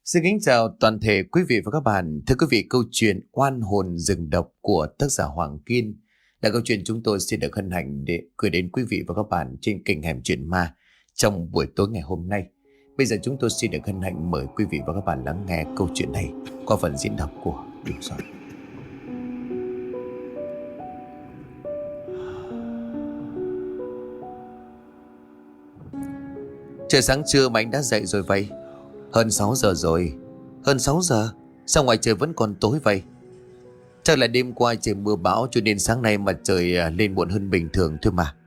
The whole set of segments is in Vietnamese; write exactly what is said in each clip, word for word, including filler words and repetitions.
Xin kính chào toàn thể quý vị và các bạn. Thưa quý vị, câu chuyện Oan hồn rừng độc của tác giả Hoàng Kiên là câu chuyện chúng tôi xin được hân hạnh để gửi đến quý vị và các bạn trên kênh Hẻm Chuyện Ma trong buổi tối ngày hôm nay. Bây giờ chúng tôi xin được hân hạnh mời quý vị và các bạn lắng nghe câu chuyện này qua phần diễn đọc của Đình Soạn. Trời sáng trưa mà anh đã dậy rồi vậy? Hơn sáu giờ rồi. Hơn sáu giờ? Sao ngoài trời vẫn còn tối vậy? Chắc là đêm qua trời mưa bão cho nên sáng nay mà trời lên muộn hơn bình thường thôi mà.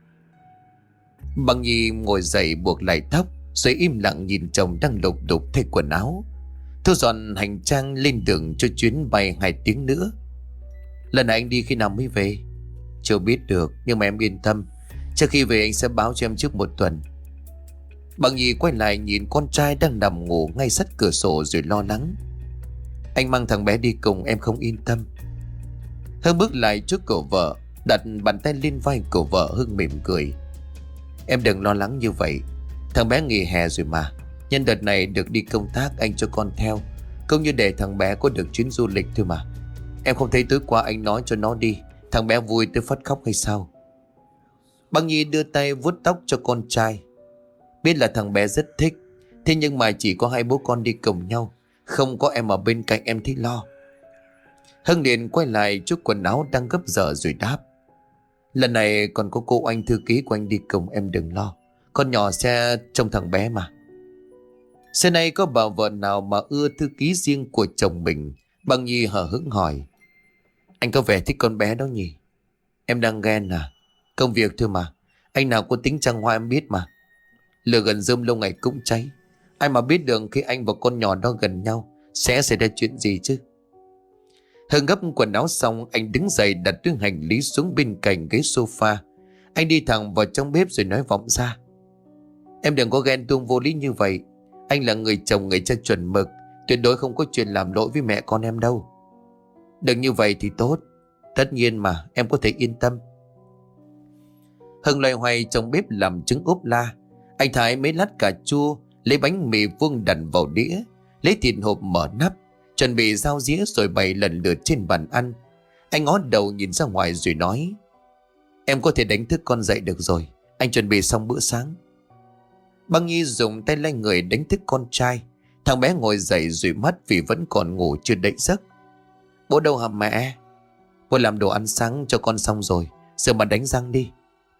Băng Nhi ngồi dậy buộc lại tóc, rồi im lặng nhìn chồng đang lục đục thay quần áo, thu dọn hành trang lên đường cho chuyến bay hai tiếng nữa. Lần này anh đi khi nào mới về? Chưa biết được, nhưng mà em yên tâm, trước khi về anh sẽ báo cho em trước một tuần. Băng Nhi quay lại nhìn con trai đang nằm ngủ ngay sát cửa sổ rồi lo lắng. Anh mang thằng bé đi cùng em không yên tâm. Hưng bước lại trước cổ vợ, đặt bàn tay lên vai cổ vợ. Hưng mỉm cười. Em đừng lo lắng như vậy. Thằng bé nghỉ hè rồi mà. Nhân đợt này được đi công tác anh cho con theo, cũng như để thằng bé có được chuyến du lịch thôi mà. Em không thấy tối qua anh nói cho nó đi, thằng bé vui tới phát khóc hay sao? Băng Nhi đưa tay vuốt tóc cho con trai. Biết là thằng bé rất thích, thế nhưng mà chỉ có hai bố con đi cùng nhau, không có em ở bên cạnh em thấy lo. Hưng liền quay lại chút quần áo đang gấp dở rồi đáp. Lần này còn có cô anh thư ký của anh đi cùng, em đừng lo. Con nhỏ sẽ trông thằng bé mà. Xưa nay có bà vợ nào mà ưa thư ký riêng của chồng mình? Băng Nhi hờ hững hỏi. Anh có vẻ thích con bé đó nhỉ? Em đang ghen à? Công việc thôi mà. Anh nào có tính trăng hoa em biết mà. Lửa gần rơm lâu ngày cũng cháy. Ai mà biết được khi anh và con nhỏ đó gần nhau sẽ xảy ra chuyện gì chứ? Hưng gấp quần áo xong, anh đứng dậy đặt túi hành lý xuống bên cạnh ghế sofa. Anh đi thẳng vào trong bếp rồi nói vọng ra. Em đừng có ghen tuông vô lý như vậy. Anh là người chồng, người cha chuẩn mực, tuyệt đối không có chuyện làm lỗi với mẹ con em đâu. Đừng như vậy thì tốt. Tất nhiên mà, em có thể yên tâm. Hưng loay hoay trong bếp làm trứng ốp la. Anh thái mấy lát cà chua, lấy bánh mì vuông đặt vào đĩa, lấy thịt hộp mở nắp, chuẩn bị dao dĩa rồi bày lần lượt trên bàn ăn. Anh ngó đầu nhìn ra ngoài rồi nói. Em có thể đánh thức con dậy được rồi, anh chuẩn bị xong bữa sáng. Băng Nhi dùng tay lay người đánh thức con trai. Thằng bé ngồi dậy dụi mắt vì vẫn còn ngủ chưa đậy giấc. Bố đâu hả mẹ? Bố làm đồ ăn sáng cho con xong rồi, giờ mà đánh răng đi.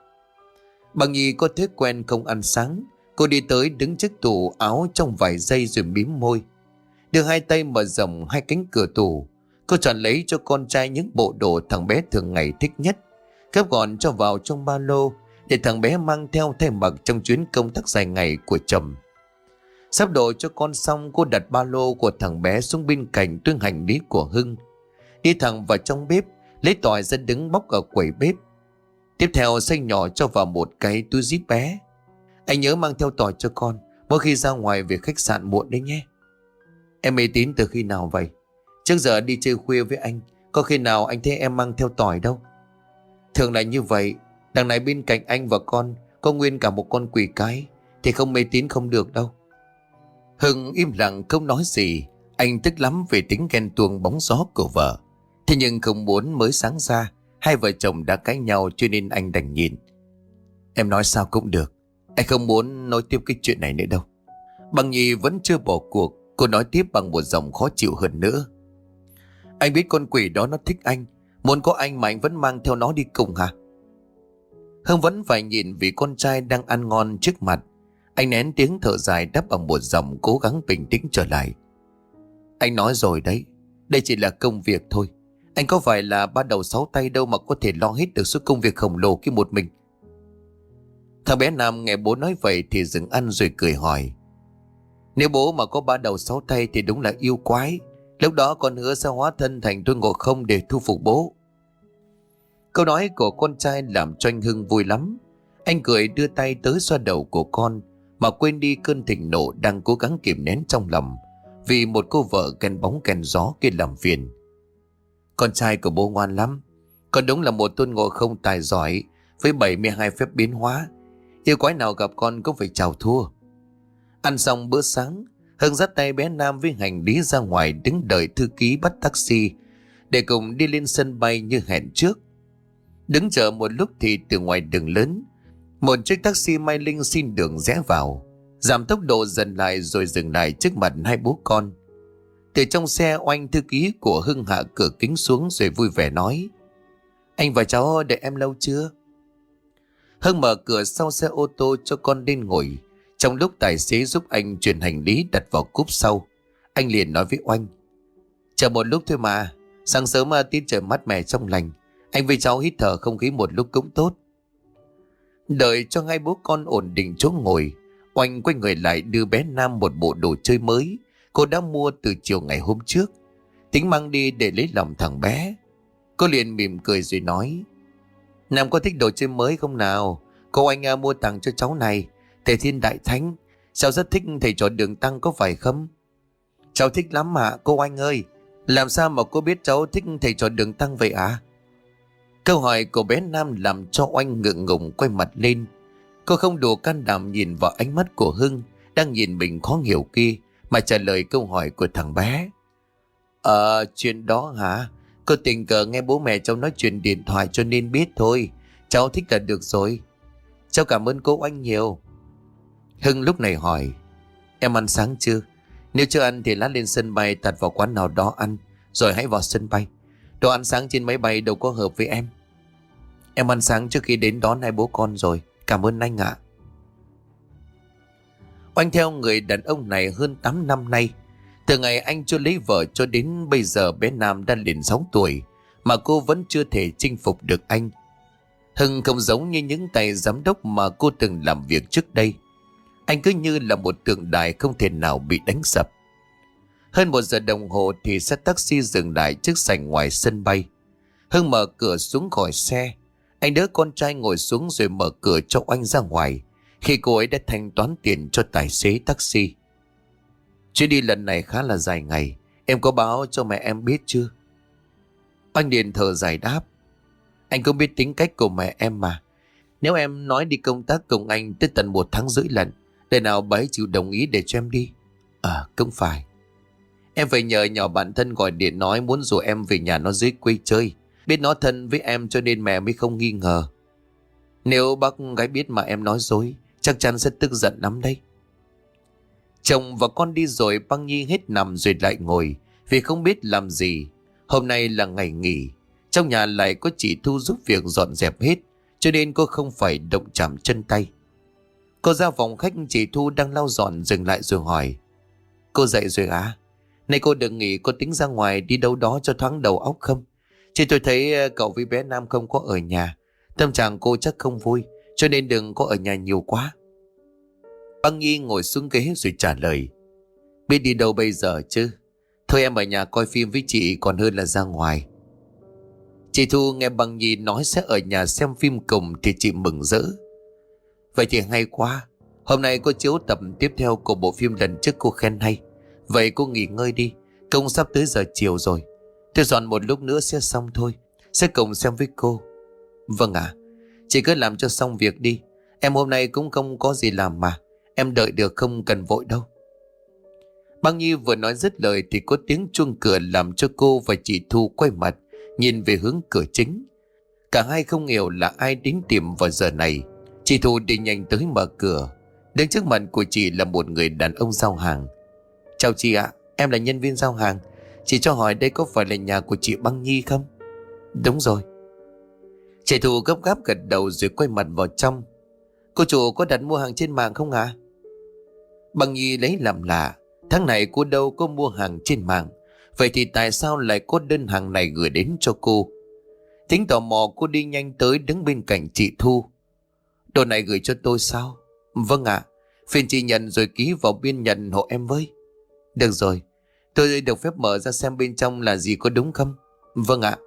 Băng Nhi có thói quen không ăn sáng. Cô đi tới đứng trước tủ áo trong vài giây rồi mím môi, đưa hai tay mở rộng hai cánh cửa tủ. Cô chọn lấy cho con trai những bộ đồ thằng bé thường ngày thích nhất, gấp gọn cho vào trong ba lô để thằng bé mang theo thay mặc trong chuyến công tác dài ngày của chồng. Sắp đồ cho con xong, cô đặt ba lô của thằng bé xuống bên cạnh túi hành lý của Hưng, đi thẳng vào trong bếp lấy tỏi ra đứng bóc ở quầy bếp. Tiếp theo xay nhỏ cho vào một cái túi zip bé. Anh nhớ mang theo tỏi cho con mỗi khi ra ngoài về khách sạn muộn đấy nhé. Em mê tín từ khi nào vậy? Trước giờ đi chơi khuya với anh, có khi nào anh thấy em mang theo tỏi đâu. Thường là như vậy. Đằng này bên cạnh anh và con có nguyên cả một con quỷ cái, thì không mê tín không được đâu. Hưng im lặng không nói gì. Anh tức lắm về tính ghen tuông bóng gió của vợ. Thế nhưng không muốn mới sáng ra hai vợ chồng đã cãi nhau, cho nên anh đành nhìn. Em nói sao cũng được, anh không muốn nói tiếp cái chuyện này nữa đâu. Băng Nhi vẫn chưa bỏ cuộc. Cô nói tiếp bằng một giọng khó chịu hơn nữa. Anh biết con quỷ đó nó thích anh, muốn có anh mà anh vẫn mang theo nó đi cùng hả? Hưng vẫn phải nhìn vì con trai đang ăn ngon trước mặt. Anh nén tiếng thở dài đáp bằng một giọng cố gắng bình tĩnh trở lại. Anh nói rồi đấy, đây chỉ là công việc thôi. Anh có phải là ba đầu sáu tay đâu mà có thể lo hết được số công việc khổng lồ kia một mình. Thằng bé Nam nghe bố nói vậy thì dừng ăn rồi cười hỏi. Nếu bố mà có ba đầu sáu tay thì đúng là yêu quái. Lúc đó con hứa sẽ hóa thân thành Tôn Ngộ Không để thu phục bố. Câu nói của con trai làm cho anh Hưng vui lắm. Anh cười đưa tay tới xoa đầu của con, mà quên đi cơn thịnh nộ đang cố gắng kìm nén trong lòng vì một cô vợ ghen bóng ghen gió kia làm phiền. Con trai của bố ngoan lắm. Con đúng là một Tôn Ngộ Không tài giỏi với bảy mươi hai phép biến hóa. Yêu quái nào gặp con cũng phải chào thua. Ăn xong bữa sáng, Hưng dắt tay bé Nam với hành lý ra ngoài đứng đợi thư ký bắt taxi để cùng đi lên sân bay như hẹn trước. Đứng chờ một lúc thì từ ngoài đường lớn, một chiếc taxi Mai Linh xin đường rẽ vào, giảm tốc độ dần lại rồi dừng lại trước mặt hai bố con. Từ trong xe, Oanh thư ký của Hưng hạ cửa kính xuống rồi vui vẻ nói: "Anh và cháu đợi em lâu chưa?" Hưng mở cửa sau xe ô tô cho con lên ngồi. Trong lúc tài xế giúp anh chuyển hành lý đặt vào cốp sau, anh liền nói với Oanh: "Chờ một lúc thôi mà, sáng sớm mà tiết trời mát mẻ trong lành, anh với cháu hít thở không khí một lúc cũng tốt." Đợi cho hai bố con ổn định chỗ ngồi, Oanh quay người lại đưa bé Nam một bộ đồ chơi mới cô đã mua từ chiều ngày hôm trước, tính mang đi để lấy lòng thằng bé. Cô liền mỉm cười rồi nói: "Nam có thích đồ chơi mới không nào? Cô anh à, mua tặng cho cháu này, Thầy Thiên Đại Thánh. Cháu rất thích thầy trò Đường Tăng có phải không?" "Cháu thích lắm mà cô anh ơi. Làm sao mà cô biết cháu thích thầy trò Đường Tăng vậy à?" Câu hỏi của bé Nam làm cho Oanh ngượng ngùng quay mặt lên. Cô không đủ can đảm nhìn vào ánh mắt của Hưng đang nhìn mình khó hiểu kia mà trả lời câu hỏi của thằng bé. Ờ chuyện đó hả? Cô tình cờ nghe bố mẹ cháu nói chuyện điện thoại cho nên biết thôi. Cháu thích là được rồi. Cháu cảm ơn cô Oanh nhiều." Hưng lúc này hỏi: "Em ăn sáng chưa? Nếu chưa ăn thì lát lên sân bay tạt vào quán nào đó ăn, rồi hãy vào sân bay. Đồ ăn sáng trên máy bay đâu có hợp với em." "Em ăn sáng trước khi đến đón hai bố con rồi. Cảm ơn anh ạ." Oanh theo người đàn ông này hơn tám năm nay. Từ ngày anh chưa lấy vợ cho đến bây giờ bé Nam đã liền sáu tuổi mà cô vẫn chưa thể chinh phục được anh. Hưng không giống như những tay giám đốc mà cô từng làm việc trước đây. Anh cứ như là một tượng đài không thể nào bị đánh sập. Hơn một giờ đồng hồ thì xe taxi dừng lại trước sảnh ngoài sân bay. Hưng mở cửa xuống khỏi xe. Anh đỡ con trai ngồi xuống rồi mở cửa cho Oanh ra ngoài khi cô ấy đã thanh toán tiền cho tài xế taxi. "Chuyến đi lần này khá là dài ngày, em có báo cho mẹ em biết chưa?" Oanh liền thở dài đáp: "Anh cũng biết tính cách của mẹ em mà. Nếu em nói đi công tác cùng anh tới tận một tháng rưỡi lần, để nào bà ấy chịu đồng ý để cho em đi?" "À cũng phải. Em phải nhờ nhỏ bạn thân gọi điện nói muốn rủ em về nhà nó dưới quê chơi. Biết nó thân với em cho nên mẹ mới không nghi ngờ. Nếu bác gái biết mà em nói dối, chắc chắn sẽ tức giận lắm đấy." Chồng và con đi rồi, Băng Nhi hết nằm rồi lại ngồi vì không biết làm gì. Hôm nay là ngày nghỉ, trong nhà lại có chị Thu giúp việc dọn dẹp hết, cho nên cô không phải động chạm chân tay. Cô ra phòng khách, chị Thu đang lau dọn dừng lại rồi hỏi: "Cô dậy rồi à? Nay cô đừng nghỉ, cô tính ra ngoài đi đâu đó cho thoáng đầu óc không? Chị tôi thấy cậu với bé Nam không có ở nhà, tâm trạng cô chắc không vui, cho nên đừng có ở nhà nhiều quá." Băng Nhi ngồi xuống ghế rồi trả lời: "Biết đi đâu bây giờ chứ? Thôi em ở nhà coi phim với chị còn hơn là ra ngoài." Chị Thu nghe Băng Nhi nói sẽ ở nhà xem phim cùng thì chị mừng rỡ: "Vậy thì hay quá. Hôm nay cô chiếu tập tiếp theo của bộ phim lần trước cô khen hay. Vậy cô nghỉ ngơi đi, công sắp tới giờ chiều rồi. Tôi dọn một lúc nữa sẽ xong thôi, sẽ cùng xem với cô." "Vâng ạ, à, chị cứ làm cho xong việc đi. Em hôm nay cũng không có gì làm mà. Em đợi được, không cần vội đâu." Băng Nhi vừa nói dứt lời thì có tiếng chuông cửa làm cho cô và chị Thu quay mặt nhìn về hướng cửa chính. Cả hai không hiểu là ai đến tìm vào giờ này. Chị Thu đi nhanh tới mở cửa. Đứng trước mặt của chị là một người đàn ông giao hàng. "Chào chị ạ, em là nhân viên giao hàng. Chị cho hỏi đây có phải là nhà của chị Băng Nhi không?" "Đúng rồi." Chị Thu gấp gáp gật đầu rồi quay mặt vào trong. "Cô chủ có đặt mua hàng trên mạng không ạ?" Băng Nhi lấy làm lạ, tháng này cô đâu có mua hàng trên mạng, vậy thì tại sao lại có đơn hàng này gửi đến cho cô? Tính tò mò, cô đi nhanh tới đứng bên cạnh chị Thu. "Đồ này gửi cho tôi sao?" "Vâng ạ, phiền chị nhận rồi ký vào biên nhận hộ em với." "Được rồi, tôi được phép mở ra xem bên trong là gì có đúng không?" "Vâng ạ."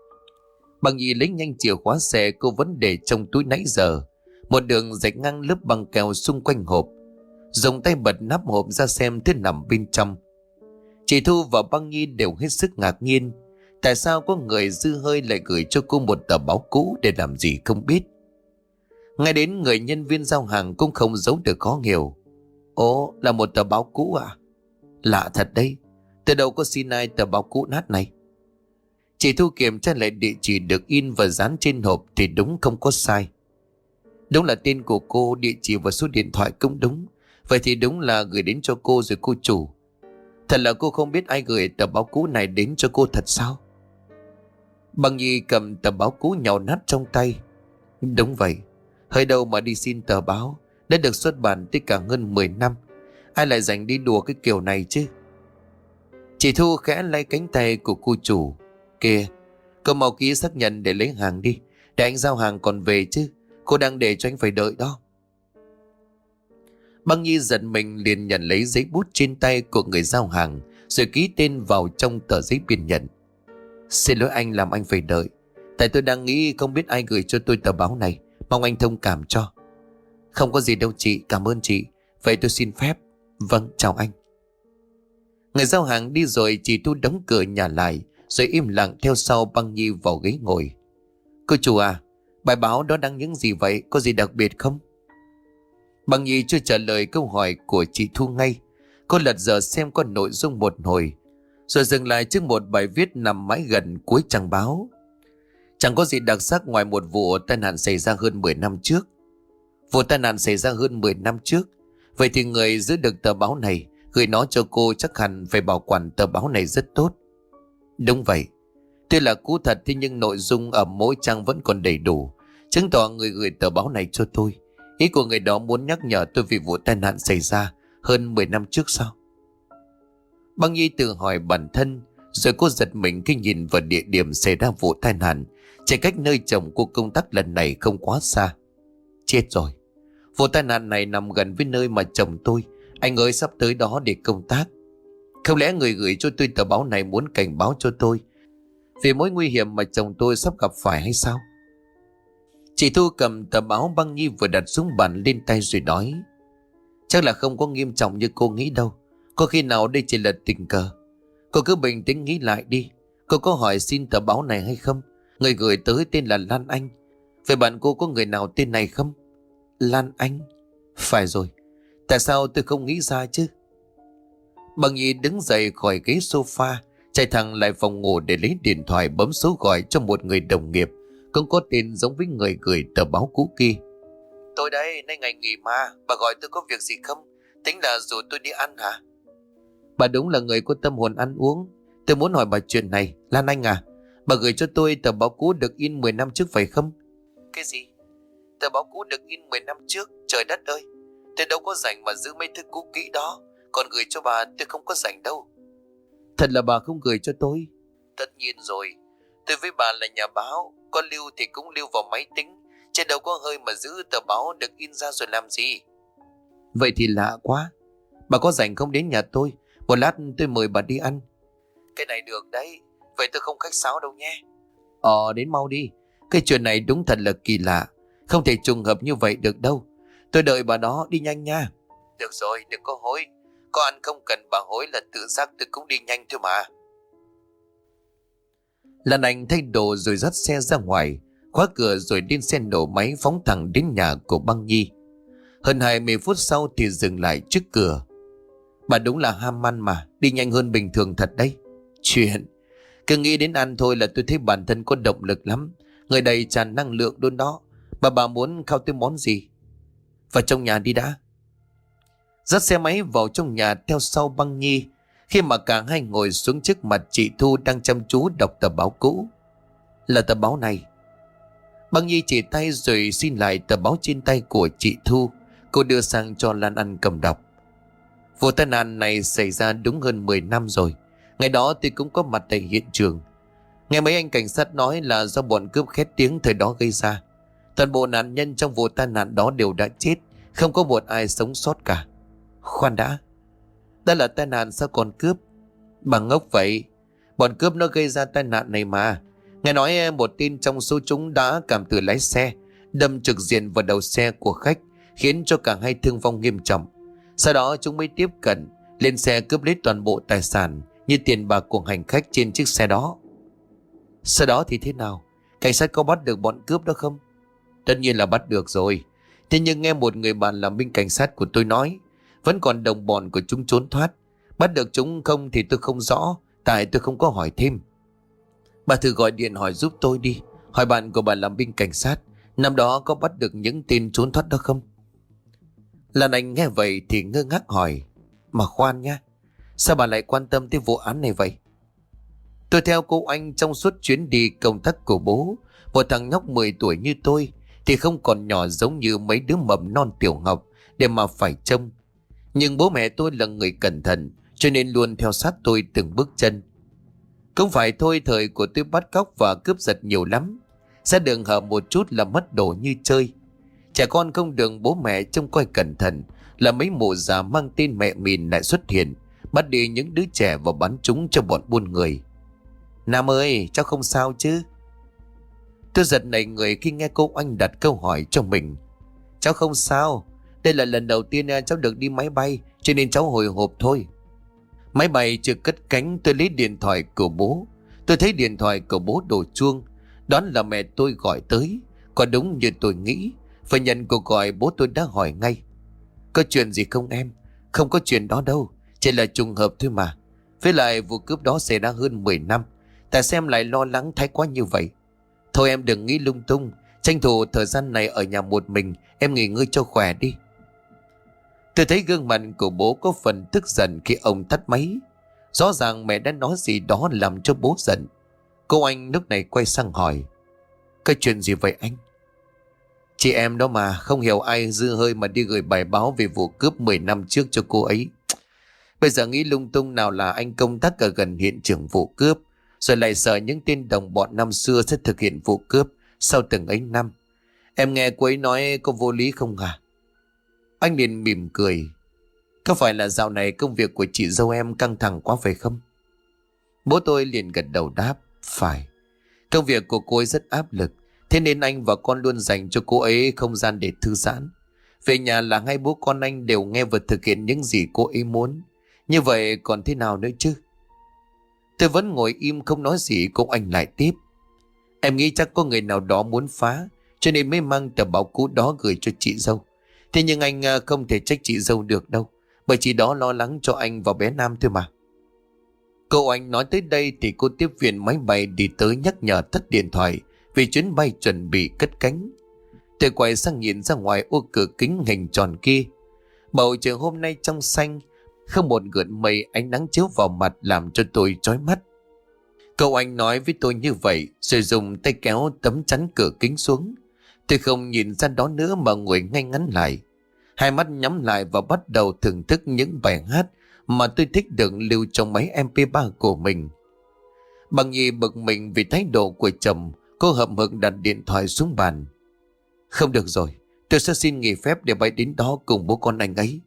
Băng Nhi lấy nhanh chìa khóa xe cô vẫn để trong túi nãy giờ, một đường rạch ngang lớp băng keo xung quanh hộp, dùng tay bật nắp hộp ra xem thứ nằm bên trong. Chị Thu và Băng Nhi đều hết sức ngạc nhiên. Tại sao có người dư hơi lại gửi cho cô một tờ báo cũ để làm gì không biết. Ngay đến người nhân viên giao hàng cũng không giấu được khó hiểu: "Ồ, là một tờ báo cũ à?" Lạ thật đấy, tôi đâu có xin ai tờ báo cũ nát này. Chị Thu kiểm tra lại địa chỉ được in và dán trên hộp thì đúng không có sai. Đúng là tên của cô, địa chỉ và số điện thoại cũng đúng. Vậy thì đúng là gửi đến cho cô rồi cô chủ. Thật là cô không biết ai gửi tờ báo cũ này đến cho cô thật sao? Bằng Nhi cầm tờ báo cũ nhàu nát trong tay. Đúng vậy, hơi đâu mà đi xin tờ báo đã được xuất bản tới cả hơn mười năm. Ai lại dành đi đùa cái kiểu này chứ? Chị Thu khẽ lay cánh tay của cô chủ. Kìa, cô mau ký xác nhận để lấy hàng đi, để anh giao hàng còn về chứ. Cô đang để cho anh phải đợi đó. Băng Nhi giật mình liền nhận lấy giấy bút trên tay của người giao hàng, rồi ký tên vào trong tờ giấy biên nhận. Xin lỗi anh làm anh phải đợi. Tại tôi đang nghĩ không biết ai gửi cho tôi tờ báo này, mong anh thông cảm cho. Không có gì đâu chị, cảm ơn chị. Vậy tôi xin phép. Vâng, chào anh. Người giao hàng đi rồi, chị Thu đóng cửa nhà lại, rồi im lặng theo sau Băng Nhi vào ghế ngồi. Cô chủ à, bài báo đó đăng những gì vậy, có gì đặc biệt không? Băng Nhi chưa trả lời câu hỏi của chị Thu ngay. Cô lật dở xem có nội dung một hồi, rồi dừng lại trước một bài viết nằm mãi gần cuối trang báo. Chẳng có gì đặc sắc ngoài một vụ tai nạn xảy ra hơn mười năm trước. Vụ tai nạn xảy ra hơn mười năm trước. Vậy thì người giữ được tờ báo này gửi nó cho cô chắc hẳn phải bảo quản tờ báo này rất tốt. Đúng vậy, tuy là cũ thật thế nhưng nội dung ở mỗi trang vẫn còn đầy đủ, chứng tỏ người gửi tờ báo này cho tôi. Ý của người đó muốn nhắc nhở tôi vì vụ tai nạn xảy ra hơn mười năm trước sao? Băng Nhi tự hỏi bản thân, rồi cô giật mình khi nhìn vào địa điểm xảy ra vụ tai nạn, chỉ cách nơi chồng cô công tác lần này không quá xa. Chết rồi, vụ tai nạn này nằm gần với nơi mà chồng tôi, anh ấy sắp tới đó để công tác. Không lẽ người gửi cho tôi tờ báo này muốn cảnh báo cho tôi về mối nguy hiểm mà chồng tôi sắp gặp phải hay sao? Chị Thu cầm tờ báo Băng Nhi vừa đặt xuống bàn lên tay rồi nói: Chắc là không có nghiêm trọng như cô nghĩ đâu. Có khi nào đây chỉ là tình cờ. Cô cứ bình tĩnh nghĩ lại đi. Cô có hỏi xin tờ báo này hay không? Người gửi tới tên là Lan Anh. Vậy bạn cô có người nào tên này không? Lan Anh? Phải rồi, tại sao tôi không nghĩ ra chứ? Băng Nhi đứng dậy khỏi ghế sofa, chạy thẳng lại phòng ngủ để lấy điện thoại bấm số gọi cho một người đồng nghiệp cũng có tên giống với người gửi tờ báo cũ kia. Tôi đây, nay ngày nghỉ mà, bà gọi tôi có việc gì không? Tính là rủ tôi đi ăn hả? Bà đúng là người có tâm hồn ăn uống. Tôi muốn hỏi bà chuyện này. Lan Anh à, bà gửi cho tôi tờ báo cũ được in mười năm trước phải không? Cái gì? Tờ báo cũ được in mười năm trước? Trời đất ơi, tôi đâu có rảnh mà giữ mấy thứ cũ kỹ đó. Còn gửi cho bà tôi không có rảnh đâu. Thật là bà không gửi cho tôi? Tất nhiên rồi, tôi với bà là nhà báo, có lưu thì cũng lưu vào máy tính, chứ đâu có hơi mà giữ tờ báo được in ra rồi làm gì. Vậy thì lạ quá. Bà có rảnh không đến nhà tôi, một lát tôi mời bà đi ăn. Cái này được đấy, vậy tôi không khách sáo đâu nhé. Ờ, đến mau đi. Cái chuyện này đúng thật là kỳ lạ, không thể trùng hợp như vậy được đâu. Tôi đợi bà đó, đi nhanh nha. Được rồi, đừng có hối. Có ăn không cần bà hối là tự giác tôi cũng đi nhanh thôi mà. Lan Anh thay đồ rồi dắt xe ra ngoài, khóa cửa rồi lên xe nổ máy phóng thẳng đến nhà của Băng Nhi. Hơn hai mươi phút sau thì dừng lại trước cửa. Bà đúng là ham ăn mà, đi nhanh hơn bình thường thật đấy. Chuyện cứ nghĩ đến ăn thôi là tôi thấy bản thân có động lực lắm, người đầy tràn năng lượng luôn đó. Bà bà muốn khao tôi món gì? Vào trong nhà đi đã. Dắt xe máy vào trong nhà theo sau Băng Nhi. Khi mà cả hai ngồi xuống trước mặt chị Thu đang chăm chú đọc tờ báo cũ. Là tờ báo này. Băng Nhi chỉ tay rồi xin lại tờ báo trên tay của chị Thu. Cô đưa sang cho Lan Anh cầm đọc. Vụ tai nạn này xảy ra đúng hơn mười năm rồi. Ngày đó tôi cũng có mặt tại hiện trường. Nghe mấy anh cảnh sát nói là do bọn cướp khét tiếng thời đó gây ra. Toàn bộ nạn nhân trong vụ tai nạn đó đều đã chết, không có một ai sống sót cả. Khoan đã, đó là tai nạn sao còn cướp? Bà ngốc vậy. Bọn cướp nó gây ra tai nạn này mà. Nghe nói một tin trong số chúng đã cảm tử lái xe, đâm trực diện vào đầu xe của khách, khiến cho cả hai thương vong nghiêm trọng. Sau đó chúng mới tiếp cận, lên xe cướp lấy toàn bộ tài sản như tiền bạc của hành khách trên chiếc xe đó. Sau đó thì thế nào? Cảnh sát có bắt được bọn cướp đó không? Tất nhiên là bắt được rồi. Thế nhưng nghe một người bạn làm binh cảnh sát của tôi nói, vẫn còn đồng bọn của chúng trốn thoát. Bắt được chúng không thì tôi không rõ, tại tôi không có hỏi thêm. Bà thử gọi điện hỏi giúp tôi đi. Hỏi bạn của bà làm binh cảnh sát, năm đó có bắt được những tên trốn thoát đó không? Lan Anh nghe vậy thì ngơ ngác hỏi. Mà khoan nha, sao bà lại quan tâm tới vụ án này vậy? Tôi theo cô anh trong suốt chuyến đi công tác của bố. Một thằng nhóc mười tuổi như tôi thì không còn nhỏ giống như mấy đứa mầm non tiểu học để mà phải trông. Nhưng bố mẹ tôi là người cẩn thận, cho nên luôn theo sát tôi từng bước chân. Không phải thôi, thời của tôi bắt cóc và cướp giật nhiều lắm. Ra đường hở một chút là mất đồ như chơi. Trẻ con không được bố mẹ trông coi cẩn thận là mấy mụ già mang tên mẹ mình lại xuất hiện, bắt đi những đứa trẻ và bán chúng cho bọn buôn người. Nam ơi, cháu không sao chứ? Tôi giật nảy người khi nghe cô anh đặt câu hỏi cho mình. Cháu không sao. Đây là lần đầu tiên cháu được đi máy bay, cho nên cháu hồi hộp thôi. Máy bay chưa cất cánh, tôi lấy điện thoại của bố. Tôi thấy điện thoại của bố đổ chuông. Đoán là mẹ tôi gọi tới. Có đúng như tôi nghĩ. Phải nhận cuộc gọi, bố tôi đã hỏi ngay. Có chuyện gì không em? Không có chuyện đó đâu, chỉ là trùng hợp thôi mà. Với lại vụ cướp đó xảy ra hơn mười năm. Tại sao em lại lo lắng thái quá như vậy? Thôi em đừng nghĩ lung tung. Tranh thủ thời gian này ở nhà một mình, em nghỉ ngơi cho khỏe đi. Tôi thấy gương mặt của bố có phần tức giận khi ông tắt máy. Rõ ràng mẹ đã nói gì đó làm cho bố giận. Cô anh lúc này quay sang hỏi. Cái chuyện gì vậy anh? Chị em đó mà, không hiểu ai dư hơi mà đi gửi bài báo về vụ cướp mười năm trước cho cô ấy. Bây giờ nghĩ lung tung, nào là anh công tác ở gần hiện trường vụ cướp, rồi lại sợ những tên đồng bọn năm xưa sẽ thực hiện vụ cướp sau từng ấy năm. Em nghe cô ấy nói có vô lý không à? Anh liền mỉm cười. Có phải là dạo này công việc của chị dâu em căng thẳng quá phải không? Bố tôi liền gật đầu đáp. Phải. Công việc của cô ấy rất áp lực, thế nên anh và con luôn dành cho cô ấy không gian để thư giãn. Về nhà là hai bố con anh đều nghe và thực hiện những gì cô ấy muốn. Như vậy còn thế nào nữa chứ? Tôi vẫn ngồi im không nói gì. Cô anh lại tiếp. Em nghĩ chắc có người nào đó muốn phá, cho nên mới mang tờ báo cũ đó gửi cho chị dâu. Thế nhưng anh không thể trách chị dâu được đâu, bởi chị đó lo lắng cho anh và bé Nam thôi mà. Cô anh nói tới đây thì cô tiếp viên máy bay đi tới nhắc nhở tắt điện thoại vì chuyến bay chuẩn bị cất cánh. Tôi quay sang nhìn ra ngoài ô cửa kính hình tròn kia. Bầu trời hôm nay trong xanh, không một gợn mây, ánh nắng chiếu vào mặt làm cho tôi chói mắt. Cậu anh nói với tôi như vậy rồi dùng tay kéo tấm chắn cửa kính xuống. Tôi không nhìn ra đó nữa mà ngồi ngay ngắn lại, hai mắt nhắm lại và bắt đầu thưởng thức những bài hát mà tôi thích được lưu trong máy em pê ba của mình. Bằng Nhi bực mình vì thái độ của chồng, cô hậm hực đặt điện thoại xuống bàn. Không được rồi, tôi sẽ xin nghỉ phép để bay đến đó cùng bố con anh ấy.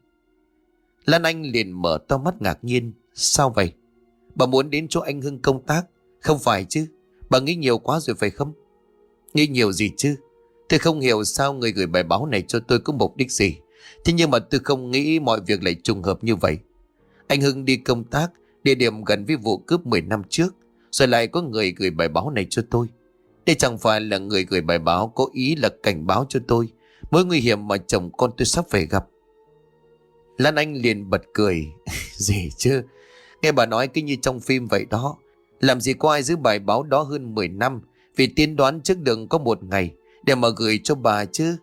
Lan Anh liền mở to mắt ngạc nhiên. Sao vậy? Bà muốn đến chỗ anh Hưng công tác? Không phải chứ? Bà nghĩ nhiều quá rồi phải không? Nghĩ nhiều gì chứ? Tôi không hiểu sao người gửi bài báo này cho tôi có mục đích gì. Thế nhưng mà tôi không nghĩ mọi việc lại trùng hợp như vậy. Anh Hưng đi công tác, địa điểm gần với vụ cướp mười năm trước, rồi lại có người gửi bài báo này cho tôi. Đây chẳng phải là người gửi bài báo có ý là cảnh báo cho tôi mối nguy hiểm mà chồng con tôi sắp phải gặp. Lan Anh liền bật cười. Gì chứ? Nghe bà nói cứ như trong phim vậy đó. Làm gì có ai giữ bài báo đó hơn mười năm vì tiên đoán trước đường có một ngày để mà gửi cho bà chứ.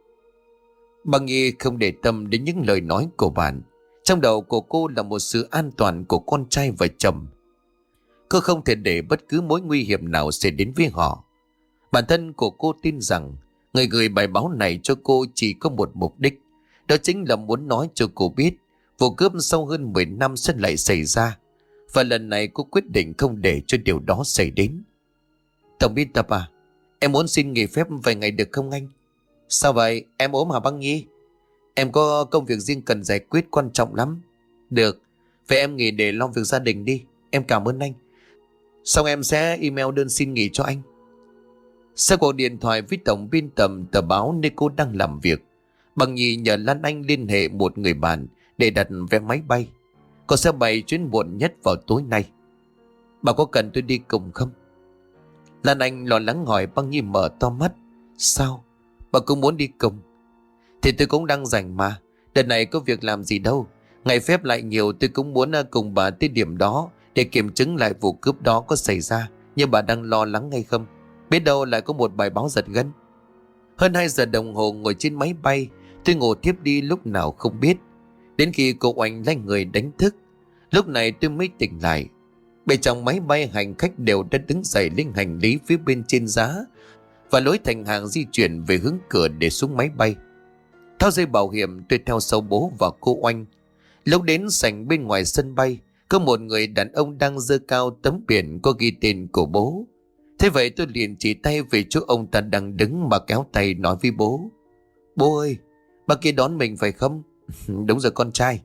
Bà Nhi không để tâm đến những lời nói của bạn. Trong đầu của cô là một sự an toàn của con trai và chồng. Cô không thể để bất cứ mối nguy hiểm nào xảy đến với họ. Bản thân của cô tin rằng người gửi bài báo này cho cô chỉ có một mục đích. Đó chính là muốn nói cho cô biết vụ cướp sau hơn mười năm sẽ lại xảy ra. Và lần này cô quyết định không để cho điều đó xảy đến. Tổng biên tập à, em muốn xin nghỉ phép vài ngày được không anh? Sao vậy, em ốm hả băng Nhi? Em có công việc riêng cần giải quyết quan trọng lắm. Được, vậy em nghỉ để lo việc gia đình đi. Em cảm ơn anh. Xong em sẽ email đơn xin nghỉ cho anh. Sau cuộc điện thoại với tổng biên tập tờ báo nơi cô đang làm việc, Bằng Nhi nhờ Lan Anh liên hệ một người bạn để đặt vé máy bay. Cô sẽ bay chuyến muộn nhất vào tối nay. Bà có cần tôi đi cùng không? Lan Anh lo lắng hỏi. Băng Nhi mở to mắt. Sao? Bà cũng muốn đi cùng? Thì tôi cũng đang rảnh mà. Đợt này có việc làm gì đâu. Ngày phép lại nhiều, tôi cũng muốn à, cùng bà tới điểm đó để kiểm chứng lại vụ cướp đó có xảy ra. Nhưng bà đang lo lắng hay không? Biết đâu lại có một bài báo giật gân. Hơn hai giờ đồng hồ ngồi trên máy bay, tôi ngủ thiếp đi lúc nào không biết. Đến khi cô Oanh lay người đánh thức, lúc này tôi mới tỉnh lại. Bên trong máy bay hành khách đều đã đứng dậy lên hành lý phía bên trên giá và lối thành hàng di chuyển về hướng cửa để xuống máy bay. Tháo dây bảo hiểm, tôi theo sau bố và cô Oanh. Lúc đến sảnh bên ngoài sân bay, có một người đàn ông đang giơ cao tấm biển có ghi tên của bố. Thế vậy tôi liền chỉ tay về chỗ ông ta đang đứng mà kéo tay nói với bố: Bố ơi, bà kia đón mình phải không? Đúng rồi con trai.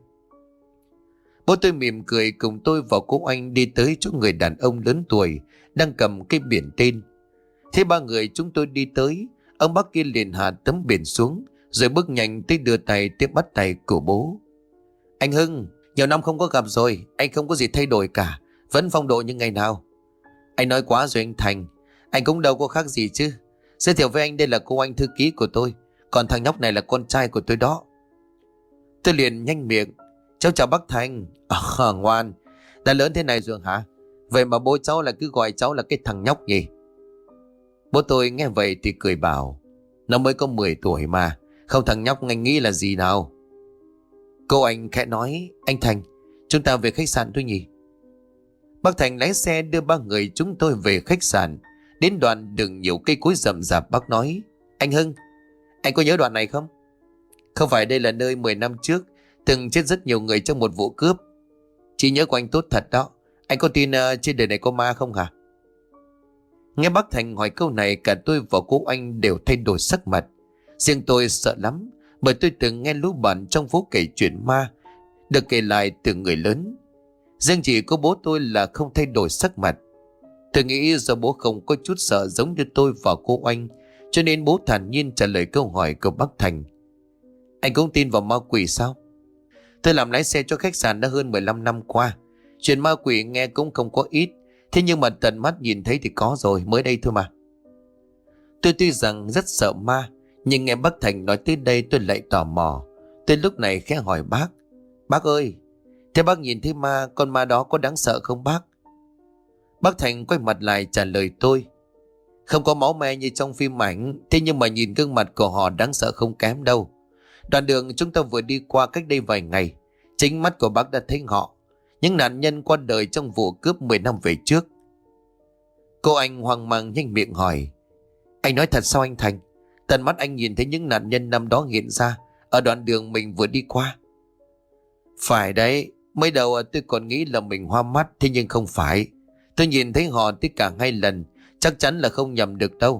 Bố tôi mỉm cười cùng tôi và cô Anh đi tới chỗ người đàn ông lớn tuổi đang cầm cái biển tên. Thế ba người chúng tôi đi tới, ông bác kia liền hạ tấm biển xuống rồi bước nhanh tới đưa tay tiếp bắt tay của bố. Anh Hưng, nhiều năm không có gặp rồi, anh không có gì thay đổi cả, vẫn phong độ như ngày nào. Anh nói quá rồi anh Thành, anh cũng đâu có khác gì chứ. Giới thiệu với anh, đây là cô Anh thư ký của tôi, còn thằng nhóc này là con trai của tôi đó. Tôi liền nhanh miệng: Cháu chào bác Thành. À, ngoan, đã lớn thế này rồi hả? Vậy mà bố cháu lại cứ gọi cháu là cái thằng nhóc nhỉ? Bố tôi nghe vậy thì cười bảo: Nó mới có mười tuổi mà, không thằng nhóc anh nghĩ là gì nào? Cô Anh khẽ nói: Anh Thành, chúng ta về khách sạn thôi nhỉ? Bác Thành lái xe đưa ba người chúng tôi về khách sạn. Đến đoạn đường nhiều cây cối rậm rạp, bác nói: Anh Hưng, anh có nhớ đoạn này không? Không phải đây là nơi mười năm trước từng chết rất nhiều người trong một vụ cướp. Trí nhớ của anh tốt thật đó. Anh có tin uh, trên đời này có ma không hả? Nghe bác Thành hỏi câu này, cả tôi và cô Anh đều thay đổi sắc mặt. Riêng tôi sợ lắm, bởi tôi từng nghe lũ bạn trong phố kể chuyện ma được kể lại từ người lớn. Riêng chỉ có bố tôi là không thay đổi sắc mặt. Tôi nghĩ do bố không có chút sợ giống như tôi và cô Anh, cho nên bố thản nhiên trả lời câu hỏi của bác Thành. Anh cũng tin vào ma quỷ sao? Tôi làm lái xe cho khách sạn đã hơn mười lăm năm qua. Chuyện ma quỷ nghe cũng không có ít, thế nhưng mà tận mắt nhìn thấy thì có rồi, mới đây thôi mà. Tôi tuy rằng rất sợ ma, nhưng nghe bác Thành nói tới đây tôi lại tò mò. Tôi lúc này khẽ hỏi bác: Bác ơi, thế bác nhìn thấy ma, con ma đó có đáng sợ không bác? Bác Thành quay mặt lại trả lời tôi: Không có máu me như trong phim ảnh, thế nhưng mà nhìn gương mặt của họ đáng sợ không kém đâu. Đoạn đường chúng ta vừa đi qua cách đây vài ngày, chính mắt của bác đã thấy họ, những nạn nhân qua đời trong vụ cướp mười năm về trước. Cô Anh hoang mang nhanh miệng hỏi: Anh nói thật sao anh Thành? Tận mắt anh nhìn thấy những nạn nhân năm đó hiện ra ở đoạn đường mình vừa đi qua? Phải đấy, mới đầu tôi còn nghĩ là mình hoa mắt, thế nhưng không phải. Tôi nhìn thấy họ tất cả hai lần, chắc chắn là không nhầm được đâu.